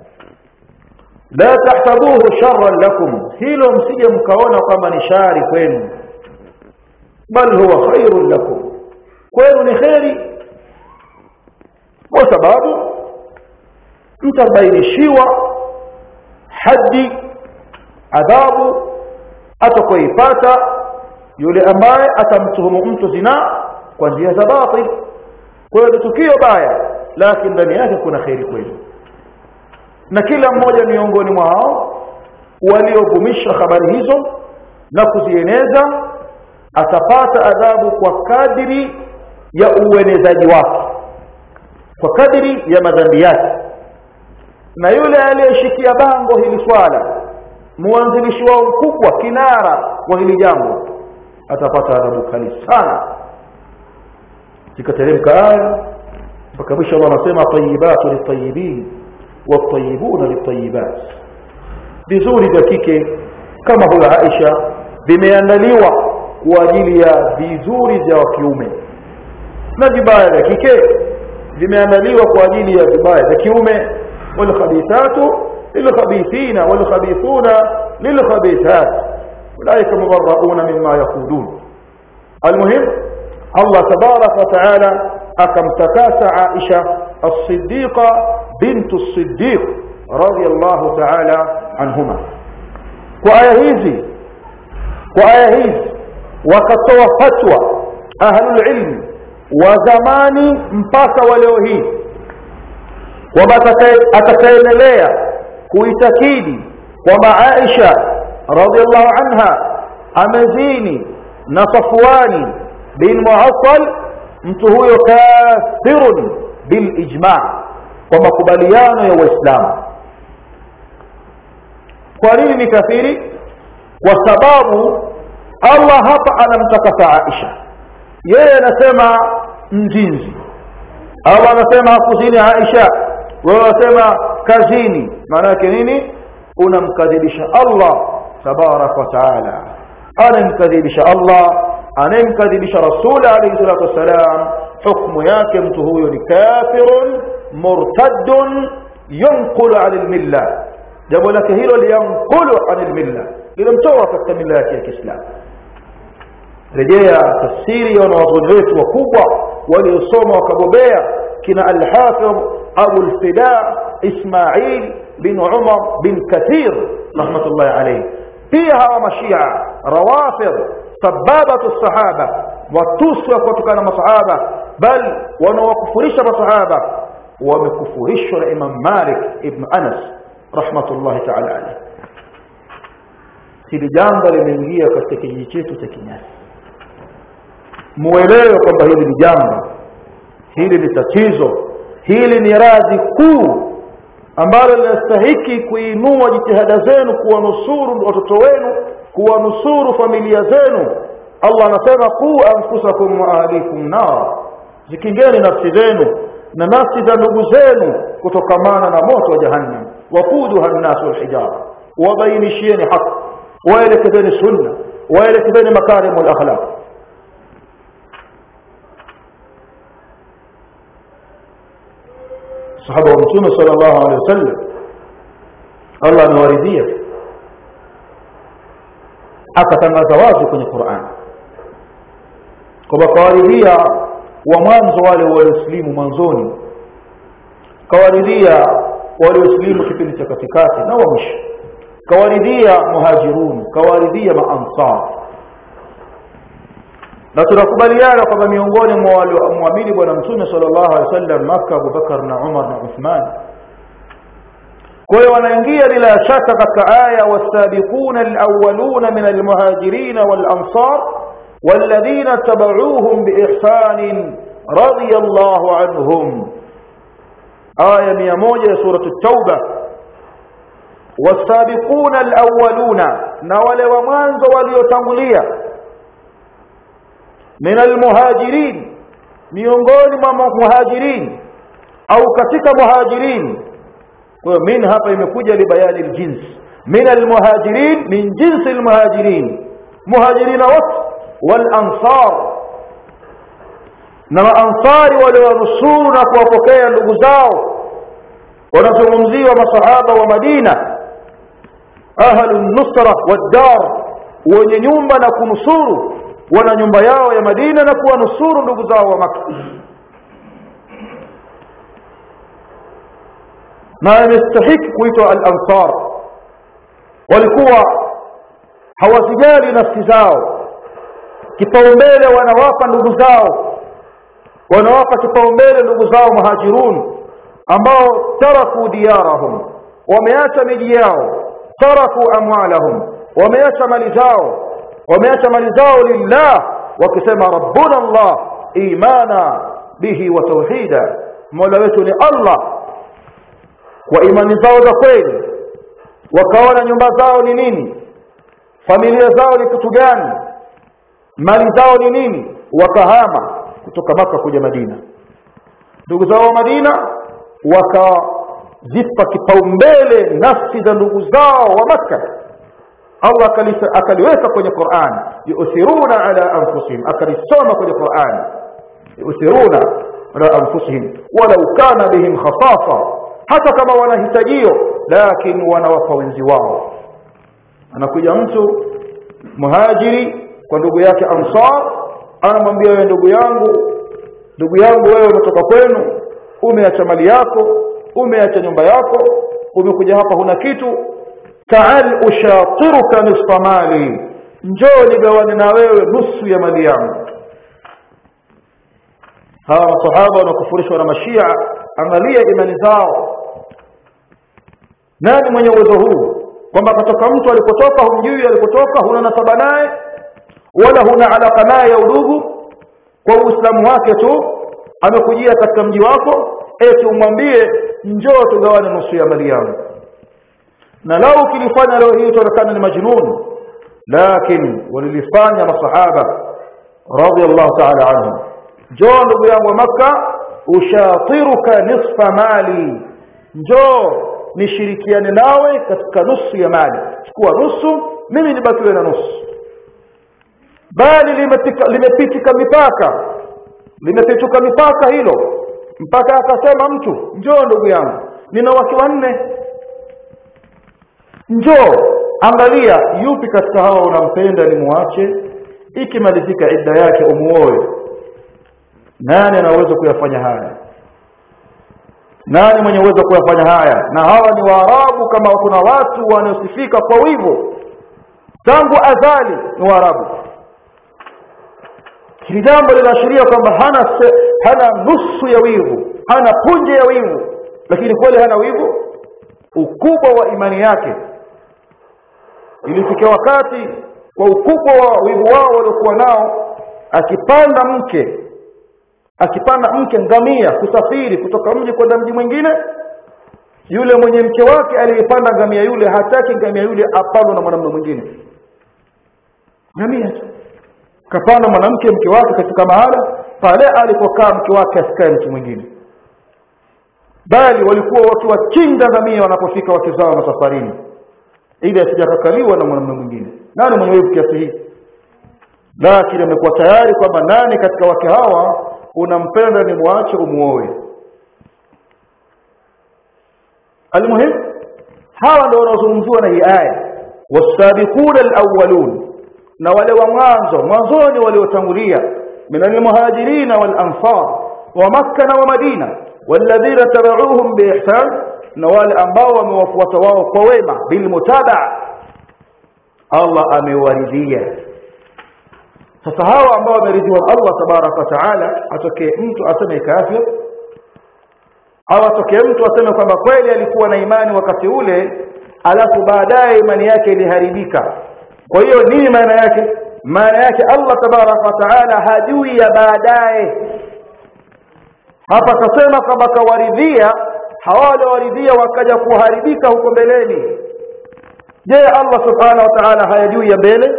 la tahsabuhu sharran lakum, hilo msije mkaona kama ni shari kwenu, bal huwa khairun lakum, kwenu ni khairi, kwa sababu mtabainishiwa hadi adhabu atakoipata yule ambaye atamtuhumu mtu zina kwa njia za batil. Kwa hiyo tukio baya, lakini ndani yake kuna khairi kwenu, na kila mmoja miongoni mwao waliovumisha habari hizo na kuzieneza atapata adhabu kwa kadiri ya uenezaji wake, kwa kadiri ya madhambi yake. Na yule aliyeshikia bango hili swala, mwanzilishi wao mkubwa, kinara wa hili jambo, atapata adhabu kali sana. Zikateremka aya mpaka mwisho Allah anasema tayyibatu lit-tayyibin wat-tayyibuna lit-tayyibat, vizuri vya kike kama huyo Aisha vimeandaliwa kwa ajili ya vizuri vya kiume, na vibaya vya kike vimeandaliwa kwa ajili ya vibaya vya kiume. wal khabithatu lil khabithina wal khabithuna lil khabithat ulaika mubarrauna mimma yaqulun. almuhim, Allah tabarak wa taala akamtakasa Aisha as-Siddiqa bint as-Siddiq radiyallahu taala anhuma. Kwa aya hizi wakatoa fatwa ahlul ilm wa zamani mpaka wa leo hii, kwamba atakaendelea kuitakidi kwamba Aisha radhiallahu anha amezini na Safwani bin Mu'attal, mtu huyo kafirun bil ijma', kwa makubaliano ya Waislamu. Kwa nini ni kafiri? Kwa sababu Allah hapa anamtakasa Aisha, yeye anasema mjinzi, Allah anasema hakuzini Aisha, wewe unasema kazini. maana yake nini? Unamkadhibisha Allah tabarak wa taala, anamkadhibisha Allah, anamkadhibisha Rasul alayhi salatu wasalam. hukumu yake mtu huyo ni kafirun murtaddun yanqulu anil milla, jambo lake hilo liyanqulu anil milla, lilimtoa katika mila yake ya Kiislamu. Rejea tafsiri ya wanawazuoni wetu wakubwa waliosoma wakabobea, kina al-Hafidh Abu al-Fida Ismail bin Umar bin Kathir rahmatullahi alayhi. pia hawa mashia rawafidh sababatu sahaba, watusi wa kutokana masahaba, bal wanawakufurisha masahaba, wamekufurishwa na Imam Malik ibn Anas rahmatullahi ta'ala alayhi. Hili jambo limeingia katika kijiji chetu cha Kinyasi. Muelewe kwamba hili ni jambo, hili ni tatizo, hili ni radhi kuu ambalo linastahiki kuinua jitihada zenu kuwanusuru watoto wenu, kuwanusuru familia zenu. Allah anasema qu anfusakum wa ahlikum nar, zikingeni nafsi zenu na nafsi za ndugu zenu kutokamana na moto wa jahannam. waquduha an-nasu al-hijara, wabainishieni haki, waelekezeni sunna, waelekezeni makarim al-akhlaq. sahaba wa Mtume sallallahu alaihi wasallam Allah anawaridhia, akatangaza wazi kwenye Qur'an kwamba kawaridhia wa mwanzo wale walioslimu mwanzoni, kawaridhia walioslimu kipindi cha katikati na wa mwisho, kawaridhia muhajirun, kawaridhia maansar. Na tunakubaliana kwamba miongoni mwa walioamini bwana Mtume sallallahu alaihi wasallam Makka, Abu Bakar na Umar na Uthman. kwa hiyo wanaingia bila shaka katika aya wasabiquna alawwaluna min almuhajirin walansar walladhina tabauhum biihsan radiyallahu anhum. Aya 100 ya sura at-Tauba. Wasabiquna alawwaluna, na wale wa mwanzo waliotangulia, min almuhajirin, miongoni mwa muhajirin au katika muhajirin. Kwa min hapa imekuja libayani aljins, min almuhajirin, min jinsi almuhajirin, muhajirin wal ansar, na ansari wale wanusuru na kuwapokea ndugu zao. Wanazungumziwa masahaba wa Madina, ahlun nusra wad-dar, wenye nyumba na kunusuru, wana nyumba yao ya Madina na kuwanusuru ndugu zao wa Makka. Na yastahiki kuitwa al-ansar. Walikuwa hawasijali nafsi zao, kipaumbele wanawapa ndugu zao, wanawapa kipaumbele ndugu zao muhajirun ambao taraku diyarahum, wameacha miji yao, taraku amwalahum, wameacha mali zao lillah, wakisema rabbuna Allah imana bihi wa tauhida, mola wetu ni Allah, kwa imani zao za kweli. Wakaona nyumba zao ni nini, familia zao ni kitu gani, mali zao ni nini, wakahama kutoka Makka kuja Madina. Ndugu zao wa Madina wakazipa kipaumbele nafsi za ndugu zao wa Makka. Allah akaliweka kwenye Qur'an, yu'thiruna ala anfusihim, akalisoma kwenye Qur'an, yu'thiruna ala anfusihim walau kana bihim khasasa, hata kama wanahitajio lakini wanawapa wenzi wao. Anakuja mtu muhajiri kwa ndugu yake ansar, anamwambia wewe ndugu yangu wewe umetoka kwenu, umeacha mali yako, umeacha nyumba yako, umekuja hapa huna kitu, ta'al ushatiruka nisfa mali, njoo nigawane na wewe nusu ya mali yangu. Hawa masahaba wanakufurishwa na mashia. Angalia imani zao. Nani mwenye uwezo huu kwamba katoka mtu alikotoka humjui alikotoka, huna nasaba naye wala huna alaka naye ya udugu, kwa uislamu wake tu amekujia katika mji wako, eti umwambie njoo tugawane nusu ya mali yangu? Na lau kilifanya leo hii utaonekana ni majnun, lakini walilifanya masahaba radiyallahu ta'ala anhum. Njoo ndugu yangu wa Makka, ushatiruka nisfa mali, njoo nishirikiane nawe katika nusu ya mali, chukua nusu, mimi nibakiwe na nusu. Bali limepitika mipaka hilo, mpaka akasema mtu, njoo ndugu yangu, nina wake 4, njoo, angalia yupi katika hawa unampenda ni muache, ikimalizika idda yake umuoe. Nani anaweza kuyafanya haya? Nani mwenye uwezo kuyafanya haya? Na hawa ni Waarabu. Kama kuna watu wanaosifika kwa wivu tangu azali ni Waarabu. Hili jambo linaashiria kwamba hana nusu ya wivu, hana punje ya wivu, lakini kweli hana wivu. Ukubwa wa imani yake ilifikia wakati kwa ukubwa wa wivu wao waliokuwa nao, akipanda mke ngamia kusafiri kutoka mji kwenda mji mwingine, yule mwenye mke wake aliyepanda ngamia yule hataki ngamia yule apandwe na mwanamume mwingine. Ngamia kapanda mwanamke mke wake katika mahala pale alipokaa mke wake, asikae mtu mwingine, bali walikuwa wakiwachinja ngamia wanapofika wake zao masafarini ili asijakakaliwa na mwanamume mwingine. Nani mwenye wivu kiasi hii? Lakini amekuwa tayari kwamba nani katika wake hawa unampenda ni muache umuoe. Almuhim, hawa ndio wanaozungumziwa na hii aya, wasabiquna alawwalun, na wale wa mwanzoni waliotangulia, minal muhajirin wal ansar wa Makkah na wa Madina, walladhina tabauhum biihsan, na wale ambao wamewafuata wao kwa wema, bil mutabaa, Allah amewaridhia. Sasa hawa ambao wameridhiwa Allah tabaraka wa taala, atokee mtu aseme kafir au atokee mtu aseme kwamba kweli alikuwa na imani wakati ule alafu baadaye imani yake iliharibika, kwa hiyo nini maana yake? maana yake Allah tabaraka wa taala hajui ya baadaye. Hapa kasema kama kawaridhia, hawale waridhia wakaja kuharibika huko mbeleni. Je, Allah subhanahu wa ta'ala hayajui ya mbele?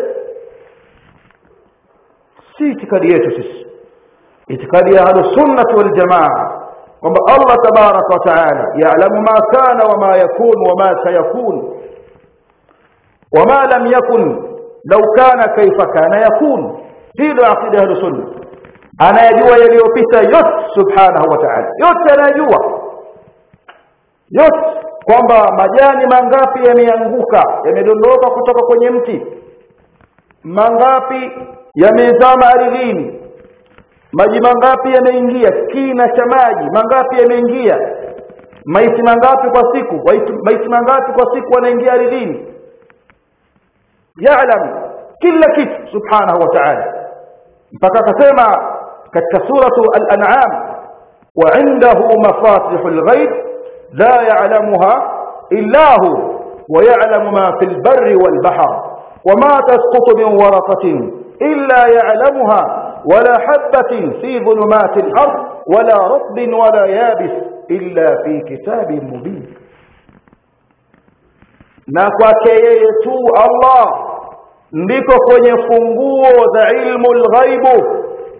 Si itikadi yetu sisi. Itikadi ya Ahlus-Sunnah wal Jamaa kwamba Allah tabaraka wa ta'ala ya'lamu ma kana wa ma yakun wa ma sayakun wa ma lam yakun law kana kayfa kana yakun. Hilo aqida ya Ahlus-Sunnah. Anayajua yaliyopita yote subhanahu wa ta'ala, yote anayajua yote, kwamba majani mangapi yameanguka yamedondoka kutoka kwenye mti, mangapi yamezama ardhini, maji mangapi yameingia, kina cha maji mangapi yameingia, maiti mangapi kwa siku, maiti mangapi kwa siku wanaingia ardhini. Ya'lam kila kitu subhanahu wa ta'ala, mpaka akasema katika suratu al-an'am, wa 'indahu mafatihul ghaib la ya'lamuha illa hu wa ya'lamu ma fil barri wal bahr wa ma tasqutu min waraqatin illa ya'lamuha wala habatin fi dhulumatil ard wala ratbin wala yabis illa fi kitabin mubin. Na kwake yeye tu Allah ndiko kwenye funguo za ilmu al-ghaibu.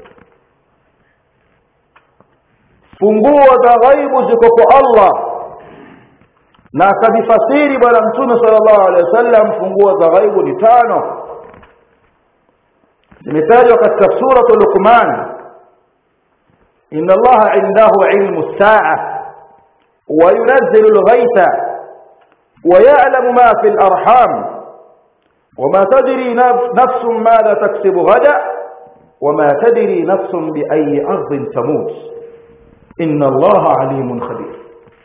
Funguo za ghaibu ziko kwa Allah, na akadifasiri bwana Mtume sallallahu alaihi wasallam funguo za ghaibu ni 5. zimetajwa katika sura Luqman: inna Allaha 'indahu 'ilmu as-sa'a wa yunazzilu al-ghaytha wa ya'lamu ma fi al-arham وما تدري نفس ماذا تكسب غدا وما تدري نفس بأي أرض تموت إن الله عليم خبير.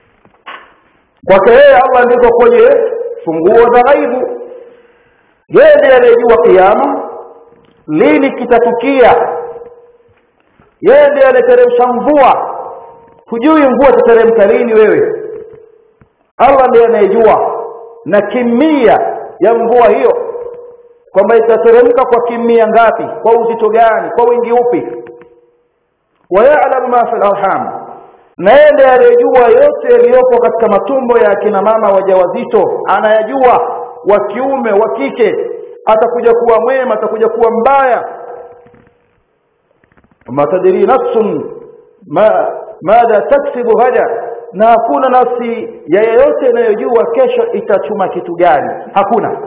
وكذا الله ndiko kwenye funguo za ghaibu. Yeye ndiye anayejua kiyama lini kitatukia. Yeye ndiye anateremsha mvua, hujui mvua itateremka lini wewe. Allah ndiye anayejua na kimia ya mvua hiyo, kwamba itateremka kwa kimia ngapi, kwa uzito gani, kwa wingi upi. Wa ya'lamu ma fil arham, na yeye ndiye anayejua yote yaliyopo katika matumbo ya kina mama wajawazito. Anayajua wa kiume wa kike, atakuja kuwa mwema, atakuja kuwa mbaya. Ma tadri nafsun madha taksibu ghada, na hakuna nafsi ya yeyote inayojua kesho itachuma kitu gani. Hakuna.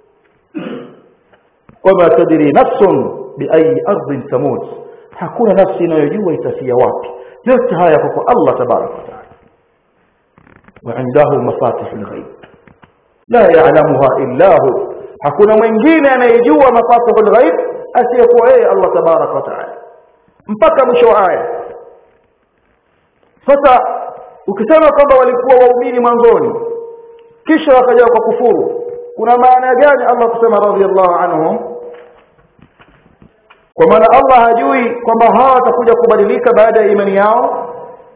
Wama tadri nafsun biayi ardhin tamut, hakuna nafsi inayojua itafia wapi. Yote haya yako kwa Allah tabaraka wa taala. Wa 'indahu mafatihul ghaib la ya'lamuha illa hu, hakuna mwingine anayejua mafatihul ghaib asiyekuwa yeye Allah tabaraka wa taala. Mpaka mwisho wa aya. Sasa ukisema kwamba walikuwa waumini mwanzoni kisha wakaja kwa kufuru, kuna maana gani Allah kusema radhiyallahu anhum? Kwa maana Allah hajui kwamba hawa watakuja kubadilika baada ya imani yao.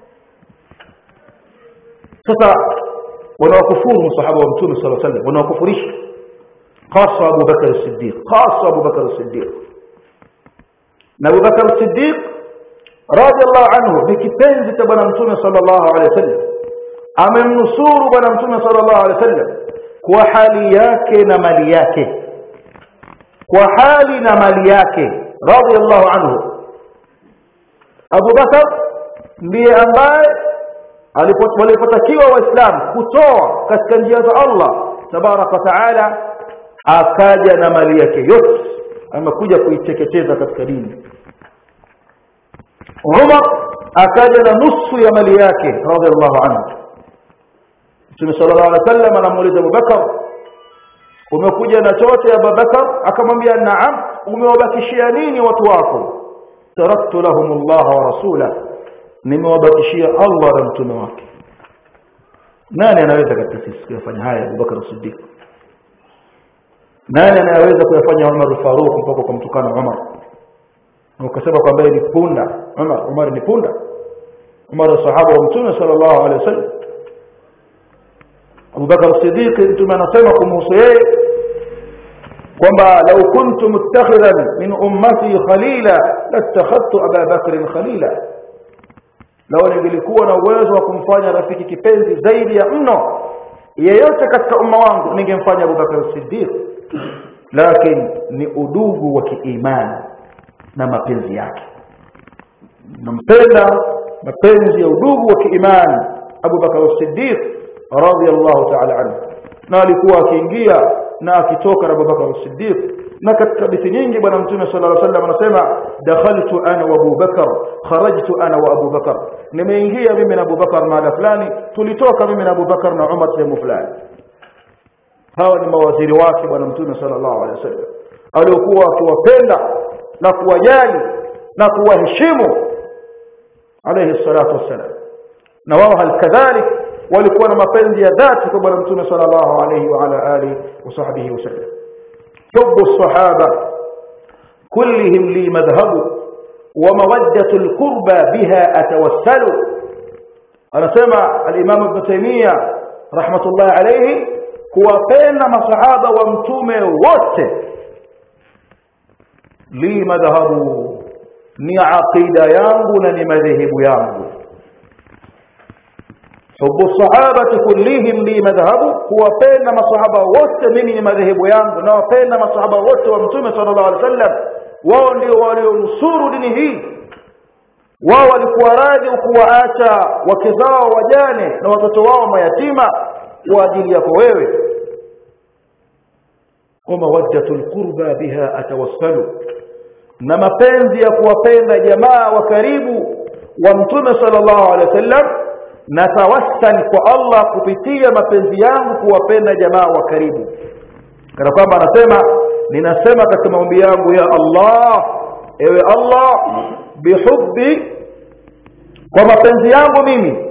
Sasa wanawakufuru masahaba wa Mtume sallallahu alaihi wasallam, wanawakufurisha hasa Abu Bakar as-Siddiq, hasa Abu Bakar as-Siddiq. Na Abu Bakar as-Siddiq radhiyallahu anhu ni kipenzi cha bwana Mtume sallallahu alaihi wasallam, amemnusuru bwana Mtume sallallahu alaihi wasallam kwa hali yake na mali yake, kwa hali na mali yake radhiyallahu anhu. Abu Bakar ndiye ambaye walipotakiwa waislamu kutoa katika njia za Allah tabaraka wa taala, akaja na mali yake yote, amekuja kuiteketeza katika dini. Umar akaja na nusu ya mali yake radhiyallahu anhu. Mtume sallallahu alaihi wasallam anamuuliza Abu Bakar, umekuja na chote Abu Bakar? Akamwambia naam. Umewabakishia nini watu wako? Taraktu lahumullah wa rasulahu, nimewabakishia Allah na mtume wake. Nani anaweza katika sisi kufanya haya? Abu Bakar as-Siddiq. Nani anaweza kuyafanya Umar al-Faruq mpaka kumtukana Umar na ukasema kwamba ni punda? Umar ni punda? Umar sahaba wa Mtume sallallahu alaihi wasallam. Abu Bakar as-Siddiq mtume anasema kumhusu yeye kwamba law kuntu muttakhiran min ummati khalila lattakhadtu Aba Bakr khalila, lao ningelikuwa na uwezo wa kumfanya rafiki kipenzi zaidi ya mno yeyote katika umma wangu ningemfanya Abu Bakr as-Siddiq. Lakini ni udugu wa kiimani na mapenzi yake, nampenda mapenzi ya udugu wa kiimani Abu Bakr as-Siddiq radhiyallahu ta'ala anhu, na alikuwa akiingia na akitoka Abu Bakr as-Siddiq. Na katika hadithi nyingi bwana Mtume sallallahu alaihi wasallam anasema dakhaltu ana wa Abu Bakr kharajtu ana wa Abu Bakr, nimeingia mimi na Abu Bakr mahala fulani, tulitoka mimi na Abu Bakr na Umar sehemu fulani. Hawa ni mawaziri wake bwana Mtume sallallahu alaihi wasallam aliokuwa akiwapenda na kuwajali na kuwaheshimu alayhi salatu wassalam, na wao halikadhalik walikuwa na mapenzi ya dhati kwa bwana Mtume sallallahu alayhi wa ala alihi wa sahbihi wasallam. حب الصحابة كلهم لي مذهب ومودة القربى بها أتوسل. أنا سمع الإمام ابن تيمية رحمة الله عليه kuwapenda masahaba wa mtume wote li madhhabu, ni aqida yangu na ni madhehebu yangu. Hubbu sahabati kullihim li madhhabu, kuwapenda masahaba wote mimi ni madhehebu yangu, na wapenda masahaba wote wa mtume sallallahu alaihi wasallam. Wao ndio walionusuru dini hii, wao walikuwa radhi kuwaacha wake zao wajane na watoto wao mayatima kwa ajili yako wewe. Wa mawaddatul qurba biha atawassalu, na mapenzi ya kuwapenda jamaa wa karibu wa mtume sallallahu alaihi wasallam na tawassal kwa Allah kupitia mapenzi yangu kuwapenda jamaa wa karibu. Kana kwamba anasema ninasema katika maombi yangu, ya Allah, ewe Allah, bihubbi, kwa mapenzi yangu mimi,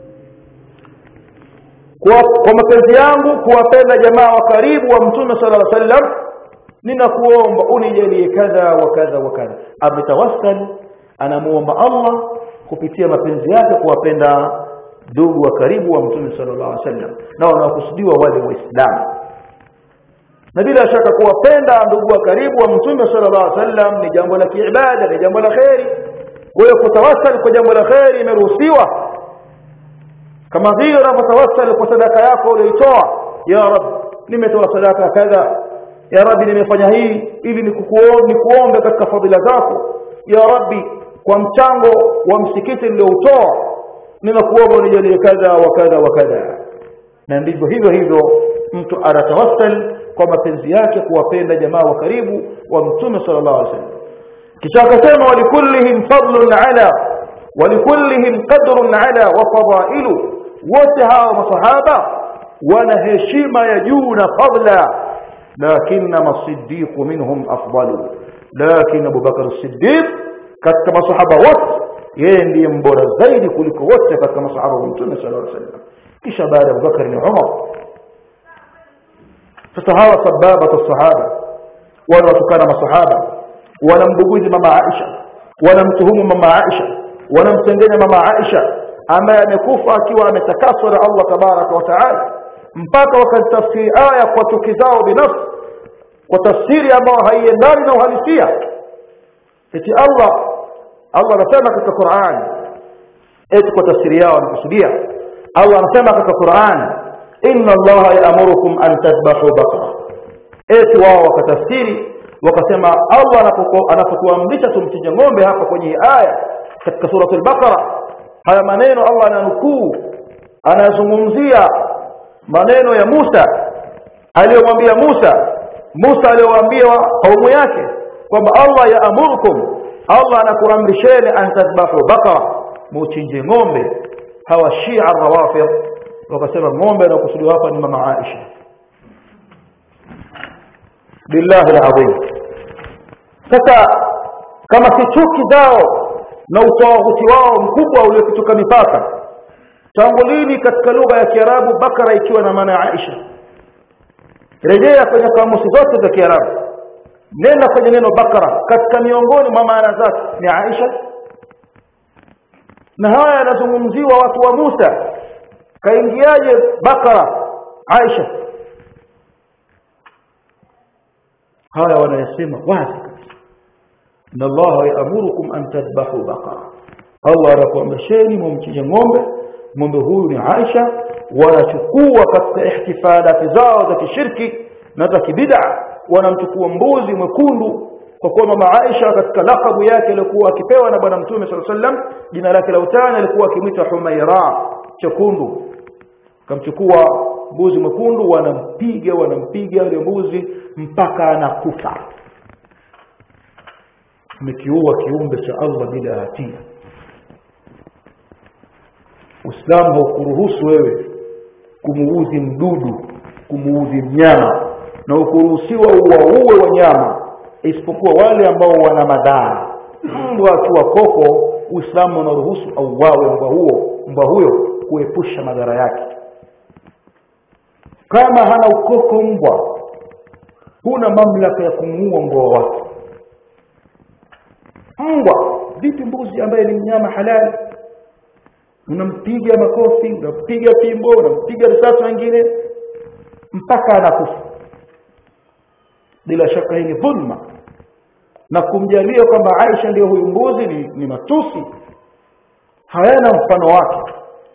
kwa mapenzi yangu kuwapenda jamaa wa karibu wa mtume sallallahu alaihi wasallam, ninakuomba unijalie kadha wa kadha wa kadha. Ametawassal, anamuomba Allah kupitia mapenzi yake kuwapenda ndugu wa karibu wa mtume sallallahu alaihi wasallam, na wanaokusudiwa wale waislamu. Na bila shaka kuwapenda ndugu wa karibu wa mtume sallallahu alaihi wasallam ni jambo la kiibada, ni jambo la khairi. Kwa hiyo kutawassal kwa jambo la khairi imeruhusiwa, kama vile unapotawassal kwa sadaka yako uliyotoa. Ya Rabb, nimetoa sadaka kadha, ya Rabbi nimefanya hii ili nikuombe katika fadhila zako. Ya Rabbi, kwa mchango wa msikiti nilioutoa ninakuomba unijalie kadha wa kadha wa kadha. Na ndivyo hivyo mtu anatawassal kwa mapenzi yake kuwapenda jamaa wa karibu wa mtume sallallahu alaihi wasallam. Kisha akasema walikullihim fadlun ala walikullihim qadrun ala wa fadailu, wote hao masahaba wana heshima ya juu na fadla, lakini masiddiq minhum afdalu, lakini Abu Bakr as-Siddiq katika masahaba wote yeye ndiye mbora zaidi kuliko wote katika masahaba wa mtume sallallahu alaihi wasallam. Kisha baada ya Abu Bakr ni Umar. Sasa hawa sababatu sahaba wanatukana masahaba, wanambuguzi mama Aisha, wanamtuhumu mama Aisha, wanamtengenya mama Aisha ambaye amekufa akiwa ametakaswa na Allah tabaraka wa taala, mpaka wakatafsiri aya kwa chuki zao binafsi, kwa tafsiri ambayo haiendani na uhalisia. Eti Allah anasema katika Qur'an, eti kwa tafsiri yao wanakusudia. Allah anasema katika Qur'an, inna Allaha ya'murukum an tadhbahu baqara. Eti wao wakatafsiri wakasema Allah anapokuamrisha tumchinje ng'ombe hapa kwenye aya katika sura al-Baqara, haya maneno Allah ananukuu, anazungumzia maneno ya Musa aliyomwambia Musa aliyowaambia kaumu yake kwamba Allah ya'murukum, Allah anakuamrisheni an tadhbahu baqara, muchinje ng'ombe. Hawa Shia Rawafid wakasema ng'ombe anakusudiwa hapa ni mama Aisha. Billahi alazim. Sasa kama si chuki zao na utawauti wao mkubwa uliopituka mipaka, tangu lini katika lugha ya Kiarabu bakara ikiwa na maana ya Aisha? Rejea kwenye kamusi zote za Kiarabu, nenda kwenye neno bakara, katika miongoni mwa maana zake ni Aisha. Na haya yanazungumziwa watu wa Musa, kaingiaje bakara Aisha? haya wanayasema wazi kabisa. inna Allah ya'murukum an tadhbahu baqara, Allah anakuamrisheni mumchinje ng'ombe huyu ni Aisha. Wanachukua katika ihtifalati zao za kishirki na za kibid'a, wanamchukua mbuzi mwekundu, kwa kuwa mama Aisha katika lakabu yake alikuwa akipewa na bwana mtume sallallahu alaihi wasallam, jina lake la utani alikuwa akimwita Humaira, chekundu. Kamchukua mbuzi mwekundu, wanampiga yule mbuzi mpaka anakufa. Mkiua kiumbe cha Allah bila hatia. Uislamu haukuruhusu wewe kumuudhi mdudu, kumuudhi mnyama, na ukuruhusiwa uwaue wanyama isipokuwa wale ambao wana madhara. Mbwa akiwa koko, Uislamu unaruhusu auawe mbwa huyo kuepusha madhara yake. Kama hana ukoko mbwa, huna mamlaka ya kumuua mbwa wako. Mbwa vipi mbuzi ambaye ni mnyama halali? Unampiga makofi, unampiga fimbo, unampiga risasi nyingine mpaka anakufa. Bila shaka hii ni dhulma, na kumjalia kwamba Aisha ndio huyu mbuzi ni matusi hayana mfano wake.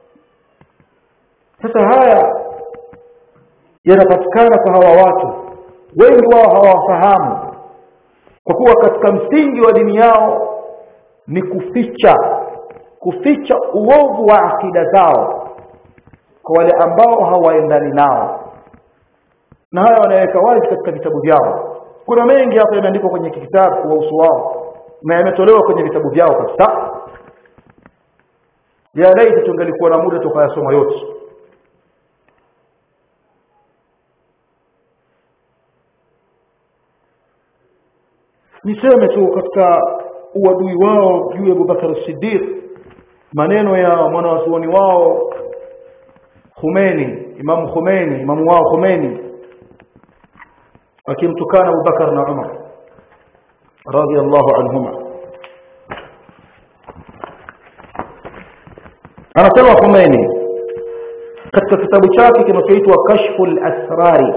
Sasa haya yanapatikana kwa hawa watu, wengi wao hawafahamu, kwa kuwa katika msingi wa dini yao ni kuficha uovu wa akida zao kwa wale ambao hawaendani nao, na haya wanaweka wazi katika vitabu vyao. Kuna mengi hapa yameandikwa kwenye kitabu kuhusu wao na yametolewa kwenye vitabu vyao kabisa. Ya laiti tungelikuwa na muda tukayasoma yote. Niseme tu katika uadui wao juu ya Abu Bakar as-Siddiq, maneno ya mwanazuoni wao Khomeini, imamu wao Khomeini, akimtukana Abu Bakar na Umar radiyallahu anhuma. Anasema Khomeini katika kitabu chake kinachoitwa Kashful Asrari,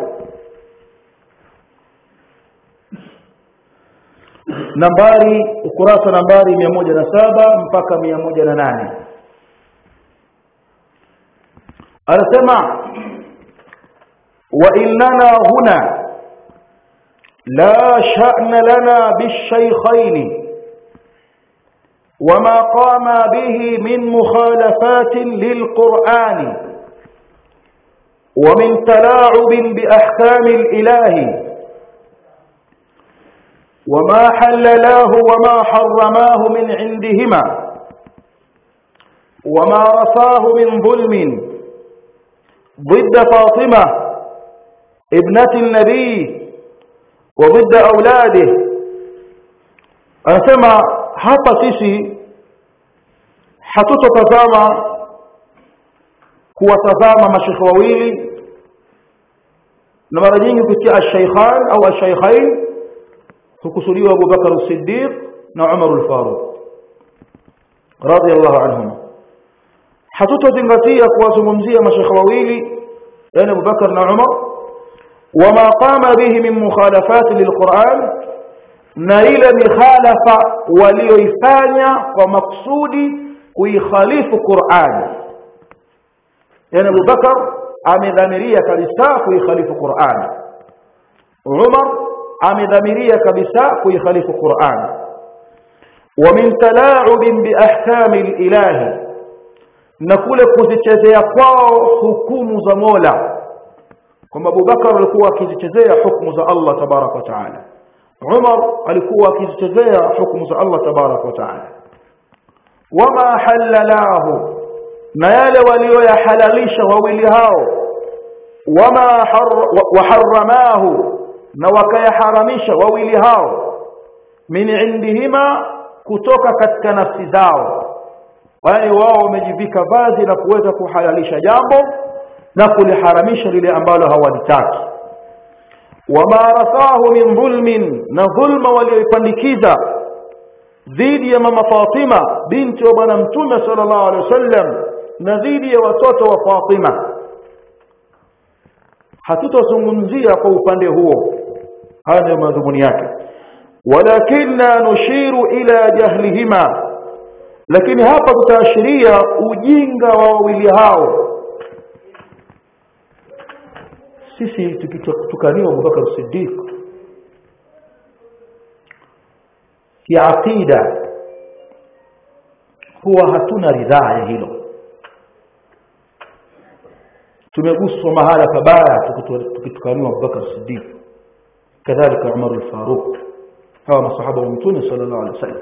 ukurasa nambari 107 mpaka 108, anasema wa innana huna la sha'na lana bishaykhayn وما قام به من مخالفات للقرآن ومن تلاعب بأحكام الإله وما حللاه وما حرماه من عندهما وما رفاه من ظلم ضد فاطمة ابنة النبي وضد أولاده. أنسمع hapa sisi hatutotazama kuwatazama mashekhe wawili, na mara nyingi kutia ash-shaykhan au ash-shaykhain hukusudiwa Abu Bakar as-Siddiq na Umar al-Faruq radiyallahu anhum. Hatutozingatia kuwazungumzia mashekhe wawili, yani Abu Bakar na Umar, wama qama bihi min mukhalafat lil-Qur'an, na ile mikhalafa walioifanya kwa maksudi kuikhalifu Qur'an. Yani Abu Bakar amedhamiria kabisa kuikhalifu Qur'an, Umar amedhamiria kabisa kuikhalifu Qur'an. Wa min tala'ub bi ahkami al-ilahi, na kule kuzichezea kwao hukumu za Mola, kwamba Abu Bakar alikuwa akizichezea hukumu za Allah tabaraka wa taala, Umar alikuwa akizichezea hukumu za Allah tabaraka wa taala. Wama halalahu, na yale walioyahalalisha wawili hao, wama harramahu, na wakayaharamisha wawili hao, min indihima, kutoka katika nafsi zao. Yaani wao wamejivika vazi na kuweza kuhalalisha jambo na kuliharamisha lile ambalo hawalitaki. Wama rasahu min dhulmin, na dhulma walioipandikiza dhidi ya mama Fatima binti wa bwana mtume sallallahu alaihi wasallam na dhidi ya watoto wa Fatima. Hatutazungumzia kwa upande huo, haya madhumuni yake. Walakinna nushiru ila jahlihima, lakini hapa tutaashiria ujinga wa wawili hao. Sisi tukitukaniwa Abubakar Siddiq kiaqida, huwa hatuna ridhaa ya hilo. Tumeguswa mahala pabaya tukitukaniwa Abubakar Siddiq, kadhalika Umar al-Faruq, hawa masahaba wa Mtume sallallahu alaihi wasallam.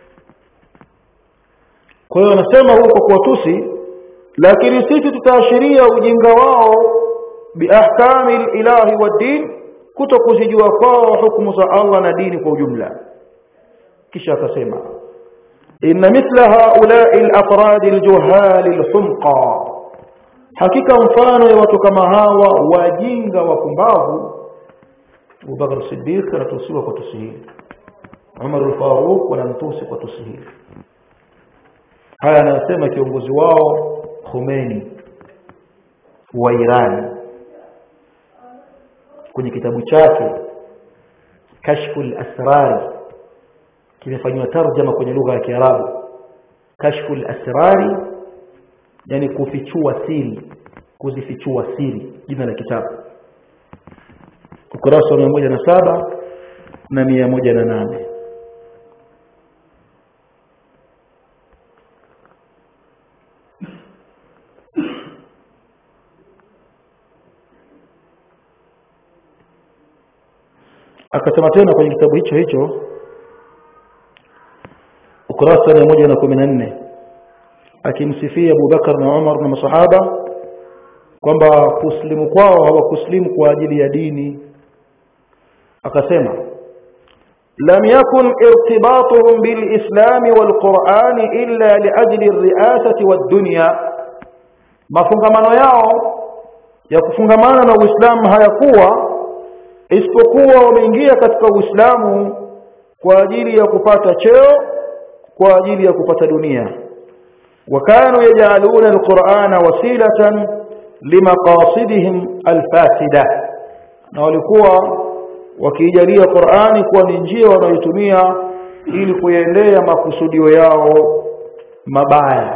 Kwa hiyo anasema huko kwa kuwatusi, lakini sisi tutaashiria ujinga wao biahkami al-ilahi wad-din, kutokuzijua kwao hukumu za Allah na dini kwa ujumla. Kisha akasema inna mithla haula'i al-afrad al-juhal al-humqa, hakika mfano ya watu kama hawa wajinga wapumbavu, Abubakar Siddiq anatusiwa kwa tusi hili, Umar al-Faruq wanamtusi kwa tusi hili. Haya anasema kiongozi wao Khomeini wa Iran kwenye kitabu chake Kashful Asrari, kimefanywa tarjama kwenye lugha ya Kiarabu. Kashful Asrari yani kufichua siri, kuzifichua siri, jina la kitabu. Ukurasa 107 na 108. Akasema tena kwenye kitabu hicho ukurasa 114, akimsifia Abu Bakar na Umar na masahaba kwamba kuslimu kwao hawakuslimu kwa ajili ya dini. Akasema lam yakun irtibatuhum bil islam wal Qur'an illa li ajli ar-ri'asati wad dunya, mafungamano yao ya kufungamana na Uislamu hayakuwa isipokuwa wameingia katika Uislamu kwa ajili ya kupata cheo, kwa ajili ya kupata dunia. وكانوا يجعلون القرآن وسيلة لمقاصدهم الفاسدة, na walikuwa wakijalia Qur'ani kuwa ni njia wanayotumia ili kuendea makusudio yao mabaya.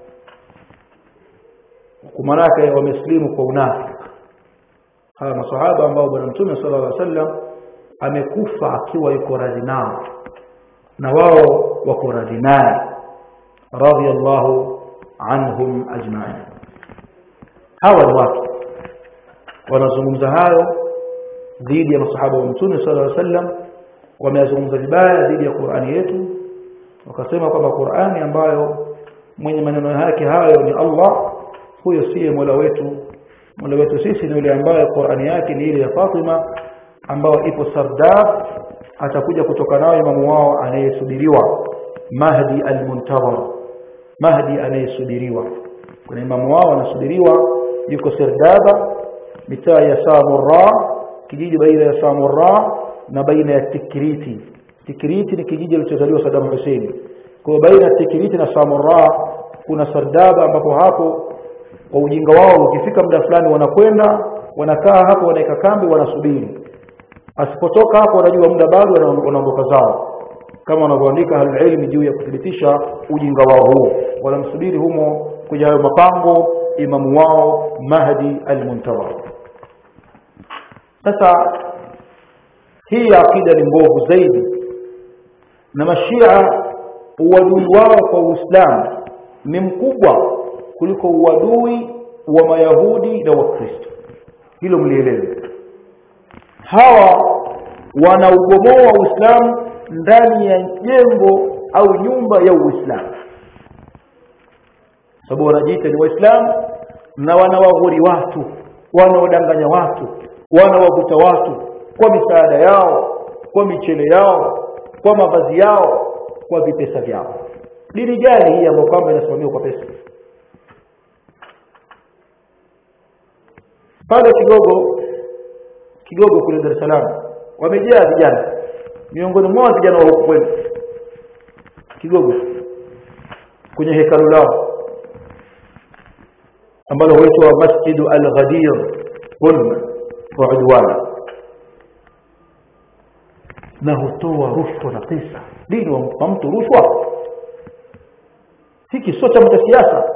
Kwa maana yake wameslimu kwa unafiki. Hawa masahaba ambao Bwana Mtume sallallahu alaihi wasallam amekufa akiwa yuko radhi nao na wao wako radhi naye, radiyallahu anhum ajma'in. Hawa ni watu wanazungumza hayo dhidi ya masahaba wa Mtume sallallahu alaihi wasallam, wameyazungumza vibaya dhidi ya Qur'ani yetu, wakasema kwamba Qur'ani ambayo mwenye maneno yake hayo ni Allah, huyo siye Mola wetu. Mola wetu sisi ni yule ambaye Qur'ani yake ni ile ya Fatima ambayo ipo Sardab, atakuja kutoka nayo imamu wao anayesubiriwa, Mahdi al-Muntazar, Mahdi anayesubiriwa. Kuna imamu wao anasubiriwa yuko Sardaba, mitaa ya Samurra, kijiji baina ya Samurra na baina ya Tikriti. Tikriti ni kijiji kilichozaliwa Saddam Hussein. Kwa baina ya Tikriti na Samurra kuna Sardaba, ambapo hapo kwa ujinga wao ukifika muda fulani wanakwenda wanakaa hapo, wanaika kambi, wanasubiri. Asipotoka hapo wanajua muda bado, wanaondoka zao, kama wanavyoandika al-ilm juu ya kuthibitisha ujinga wao huo. Wanamsubiri humo kwenye hayo mapango imamu wao Mahdi al-Muntazar. Sasa hii akida ni mbovu zaidi, na mashia uadui wao kwa Uislamu ni mkubwa kuliko uadui wa Mayahudi na Wakristo. Hilo mlielewe. Hawa wanaugomoa Uislamu ndani ya jengo au nyumba ya Uislamu, sababu wanajiita ni Waislamu na wanawaghuri watu, wanaodanganya watu, wanawavuta watu kwa misaada yao, kwa michele yao, kwa mavazi yao, kwa vipesa vyao. Dini gani hii ambayo kwamba inasimamiwa kwa pesa? Pale Kigogo kule Dar es Salaam wamejaa vijana, miongoni mwa vijana wa huko kwenu Kigogo, kwenye hekalu lao ambalo huitwa Masjid al-Ghadir Dhulm wa Udwan. na hutoa rushwa na pesa. Dini wa mtu rushwa? Hiki sio chama cha siasa.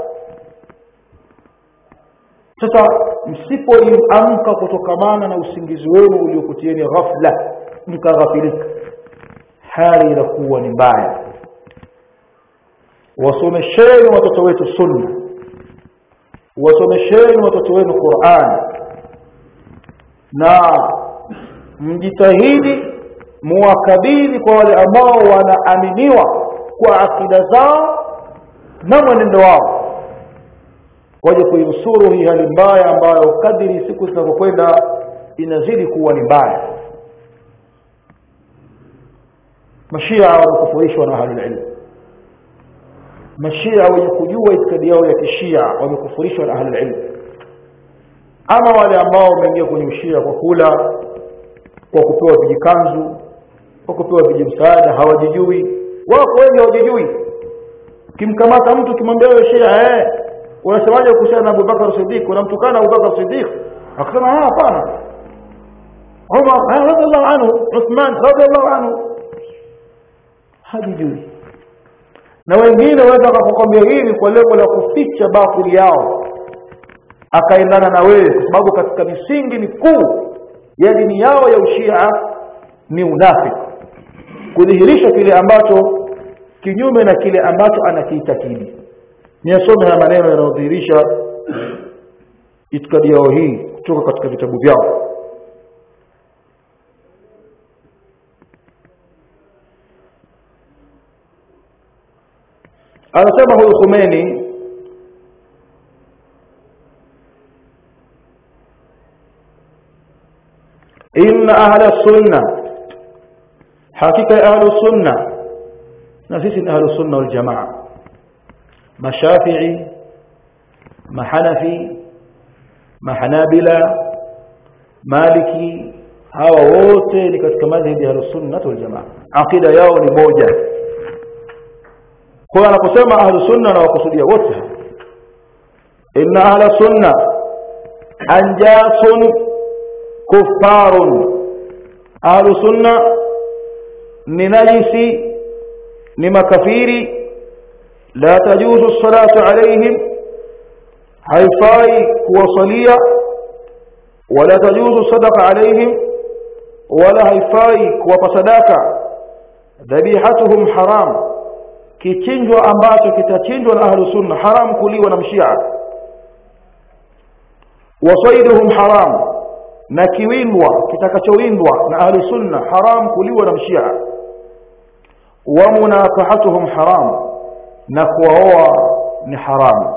Sasa msipoamka kutokamana na usingizi wenu uliokutieni ghafla, mkaghafilika, hali inakuwa ni mbaya. Wasomesheni watoto wetu sunna, wasomesheni watoto wenu Qur'an, na mjitahidi muwakabidhi kwa wale ambao wanaaminiwa kwa akida zao na mwenendo wao, waje kuinusuru hii hali mbaya ambayo kadiri siku zinazokwenda inazidi kuwa ni mbaya. Mashia wamekufurishwa na ahlul ilm. Mashia wenye kujua itikadi yao ya kishia wamekufurishwa na ahlul ilm. Ama wale ambao wameingia kwenye ushia kwa kula, kwa kupewa vijikanzu, kwa kupewa vijimsaada, hawajijui. Wako wengi hawajijui. Kimkamata mtu kimwambia wewe shia, unasemaje kuhusiana na Abu Bakar Siddiq? Unamtukana Abu Bakar Siddiq? Akasema hapana, Umar radhiallahu anhu, Uthman radhiallahu anhu. Hajijui. Na wengine wanataka kukwambia hivi kwa lengo la kuficha batili yao, akaendana na wewe, kwa sababu katika misingi mikuu ya dini yao ya ushia ni unafiki, kudhihirisha kile ambacho kinyume na kile ambacho anakiitakidi. Niasome haya maneno yanayodhihirisha itikadi yao hii kutoka katika vitabu vyao. Anasema huyu Khomeini, inna ahla sunna, hakika ahlu sunna, na sisi ni ahlu sunna wal jamaa, mashafi'i, mahanafi, mahanabila, maliki, hawa wote ni katika madhhabi ya ahlu sunna wal jamaa, aqida yao ni moja. Kwa anaposema ahlu sunna na wakusudia wote, inna ahla sunna anjasun kuffarun, ahlu sunna ni najisi, ni makafiri, la tajuzu salatu alayhim, haifai kuwasalia, wala tajuzu sadaqa alayhim, wala haifai kuwapa sadaka, dhabihatuhum haram, kichinjwa ambacho kitachinjwa na ahlu sunna haram kuliwa na mshia, wasaiduhum haram, na kiwindwa kitakachowindwa na ahlu sunna haram kuliwa na mshia, wa munakahatuhum haram, na kuoa ni haram.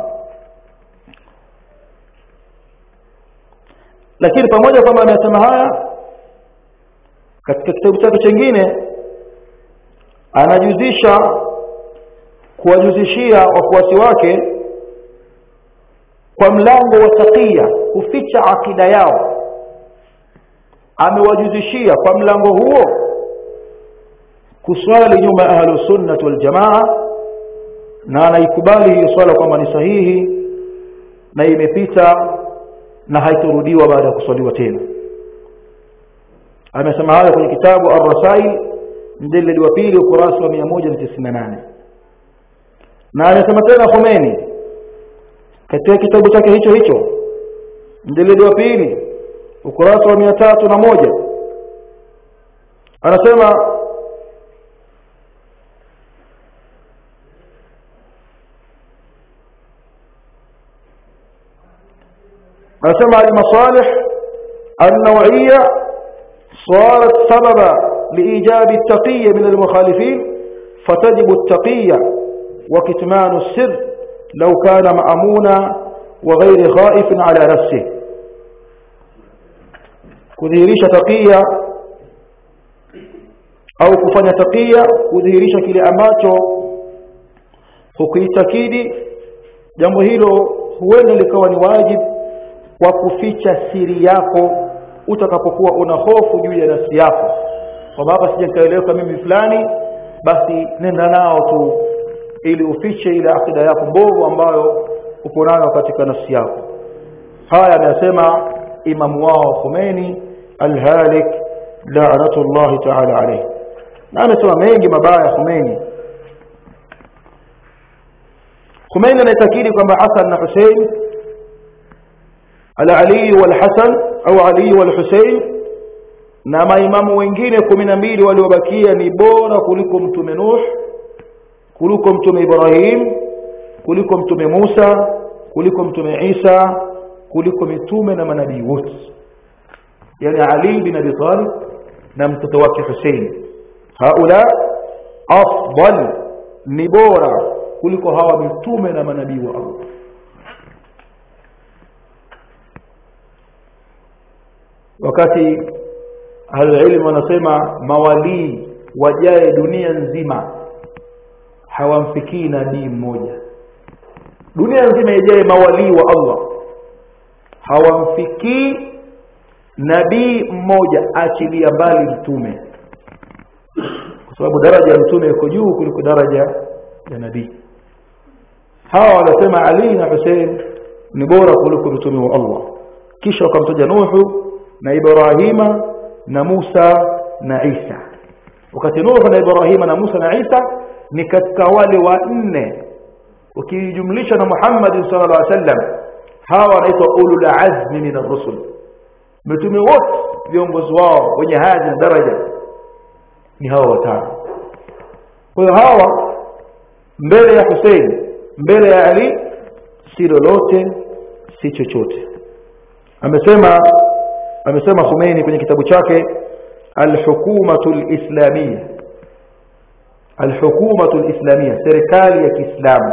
Lakini pamoja kwamba anasema haya, katika kitabu chake kingine anajuzisha kuwajuzishia wafuasi wake kwa mlango wa taqiya, kuficha akida yao. Amewajuzishia kwa mlango huo kuswali nyuma ya ahlu sunnah wal jamaa, na anaikubali hiyo swala kwamba ni sahihi na imepita na haitorudiwa baada ya kuswaliwa tena. Amesema hayo kwenye kitabu Ar-Rasail mjallad wa 2 ukurasa wa 198. Na anasema tena Khomeini katika kitabu chake hicho mjallad wa 2 ukurasa wa 301, anasema المصالح النوعية صارت سببا لإيجاب التقية من المخالفين، فتجب التقية وكتمان السر لو كان مأمونا وغير خائف على نفسه. كذيريش تقية أو كفن تقية، كذيريش كلي أماتو hukiitakidi jambo hilo huenda likawa ni wajibu wa kuficha siri yako utakapokuwa una hofu juu ya nafsi yako, kwa sababu sijaeleweka mimi fulani, basi nenda nao tu ili ufiche ile akida yako mbovu ambayo uko nayo katika nafsi yako. Haya anasema imamu wao Khomeini al-Halik la'natullah ta'ala alayhi. na amesema mengi mabaya Khomeini. Khomeini anatakidi kwamba Hassan na Hussein Ali wal Hasan au Ali wal Hussein na maimamu wengine 12 waliobakia ni bora kuliko mtume Nuh, kuliko mtume Ibrahim, kuliko mtume Musa, kuliko mtume Isa, kuliko mitume na manabii wote. Yani Ali bin Abi Talib na mtoto wake Hussein, haula afdal, ni bora kuliko hawa mitume na manabii wa Allah. Wakati ahlul wanasema mawali wajae dunia nzima hawamfikii nabii mmoja. Dunia nzima ijae mawali wa Allah hawamfikii nabii mmoja, achilia mbali mtume, kwa sababu daraja ya mtume iko juu kuliko daraja ya nabii. Hawa wanasema Ali na Hussein ni bora kuliko mtume wa Allah, kisha wakamtaja Nuhu na Ibrahima na Musa na Isa. Wakati Nuhu na Ibrahima na Musa na Isa ni katika wale wanne, ukijumlisha na Muhammad sallallahu alaihi wasallam, hawa wanaitwa ulul azmi min ar-rusul. Mitume wote viongozi wao wenye hadhi na daraja ni hawa watano. Kwa hiyo hawa mbele ya Hussein, mbele ya Ali si lolote, si chochote. Amesema Khomeini kwenye kitabu chake Al-Hukumatul Islamiyya, Al-Hukumatul Islamiyya, serikali ya Kiislamu,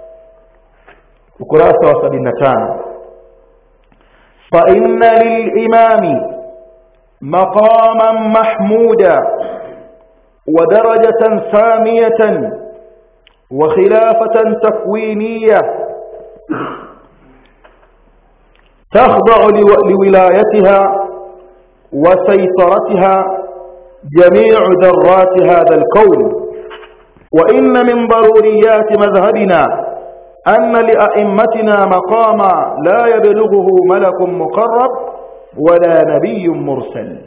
ukurasa wa 75, fa inna lil-imami maqaman mahmuda wa darajatan samiyatan wa khilafatan takwiniyya تخضع لولايتها وسيطرتها جميع ذرات هذا الكون. وإن من ضروريات مذهبنا أن لأئمتنا مقاما لا يبلغه ملك مقرب ولا نبي مرسل.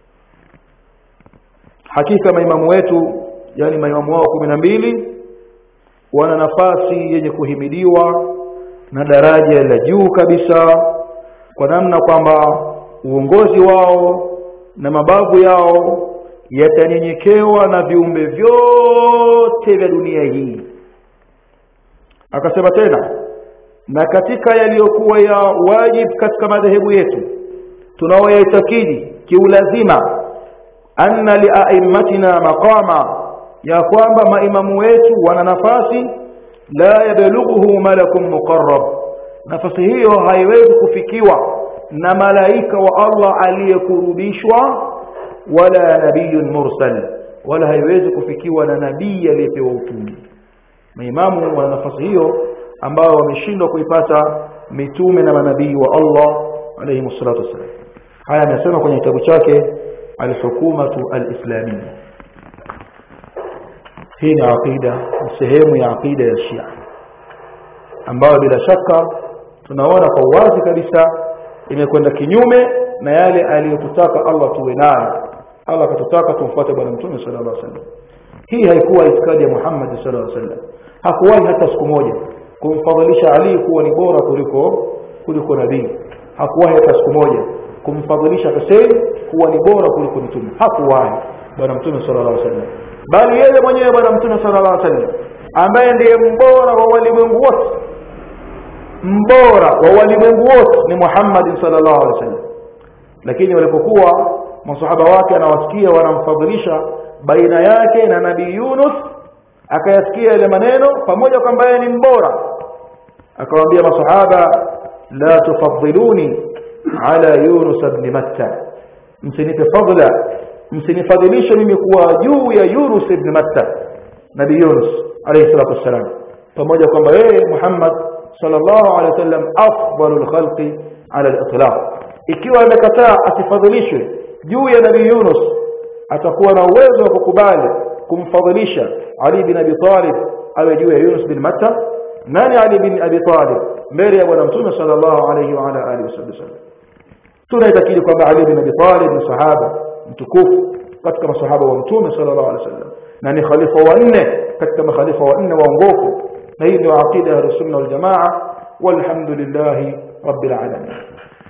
حقيقة maimamu wetu, yani maimamu wao 12 wana nafasi yenye kuhimidiwa na daraja la juu kabisa, kwa namna kwamba uongozi wao na mababu yao yatanyenyekewa na viumbe vyote vya dunia hii. Akasema tena, na katika yaliyokuwa ya wajibu katika madhehebu yetu tunaoyaitakidi kiulazima, anna li'aimmatina maqama, ya kwamba maimamu wetu wana nafasi la yablughuhu malakun muqarrab, nafasi hiyo haiwezi kufikiwa na malaika wa Allah aliyekurubishwa, wala nabiyun mursal, wala haiwezi kufikiwa na nabii aliyepewa utume. Maimamu wana nafasi hiyo ambao wameshindwa kuipata mitume na manabii wa Allah alayhi wassalatu wassalam. Haya amesema kwenye kitabu chake Al-Hukumatu Al-Islamiyya. Hii ni aqida, sehemu ya aqida ya Shia ambayo bila shaka tunaona kwa wazi kabisa imekwenda kinyume na yale aliyotutaka Allah tuwe nayo. Allah akatutaka tumfuate bwana mtume sallallahu alaihi wasallam. Hii haikuwa itikadi ya Muhammad sallallahu alaihi wasallam. Hakuwahi hata siku moja kumfadhilisha Ali kuwa ni bora kuliko nabii. Hakuwahi hata siku moja kumfadhilisha Hussein kuwa ni bora kuliko mtume. Hakuwahi bwana mtume sallallahu alaihi wasallam, bali yeye mwenyewe bwana mtume sallallahu alaihi wasallam ambaye ndiye mbora wa walimwengu wote, mbora wa walimwengu wote ni Muhammad sallallahu alaihi wasallam. Lakini walipokuwa masahaba wake anawasikia wanamfadhilisha baina yake na nabii Yunus, akayasikia ile maneno pamoja kwamba yeye ni mbora, akawaambia masahaba, la tufaddiluni ala Yunus ibn Matta, msinipe fadhila, msinifadhilishe mimi kuwa juu ya Yunus ibn Matta, nabii Yunus alayhi salatu wassalam, pamoja kwamba yeye Muhammad sallallahu alayhi wasallam afdalul khalqi ala al-itlaq. Ikiwa amekataa asifadhilishwe juu ya nabii Yunus, atakuwa na uwezo wa kukubali kumfadhilisha Ali bin Abi Talib awe juu ya Yunus bin Matta? Nani Ali bin Abi Talib mbele ya bwana mtume sallallahu alayhi wa ala alihi wasallam? Tunaitakidi kwamba Ali bin Abi Talib ni sahaba mtukufu katika masahaba wa mtume sallallahu alaihi wasallam na ni khalifa wa 4 katika makhalifa wa 4 waongofu na hii ndio aqida ya sunna wal jamaa walhamdulillah rabbil alamin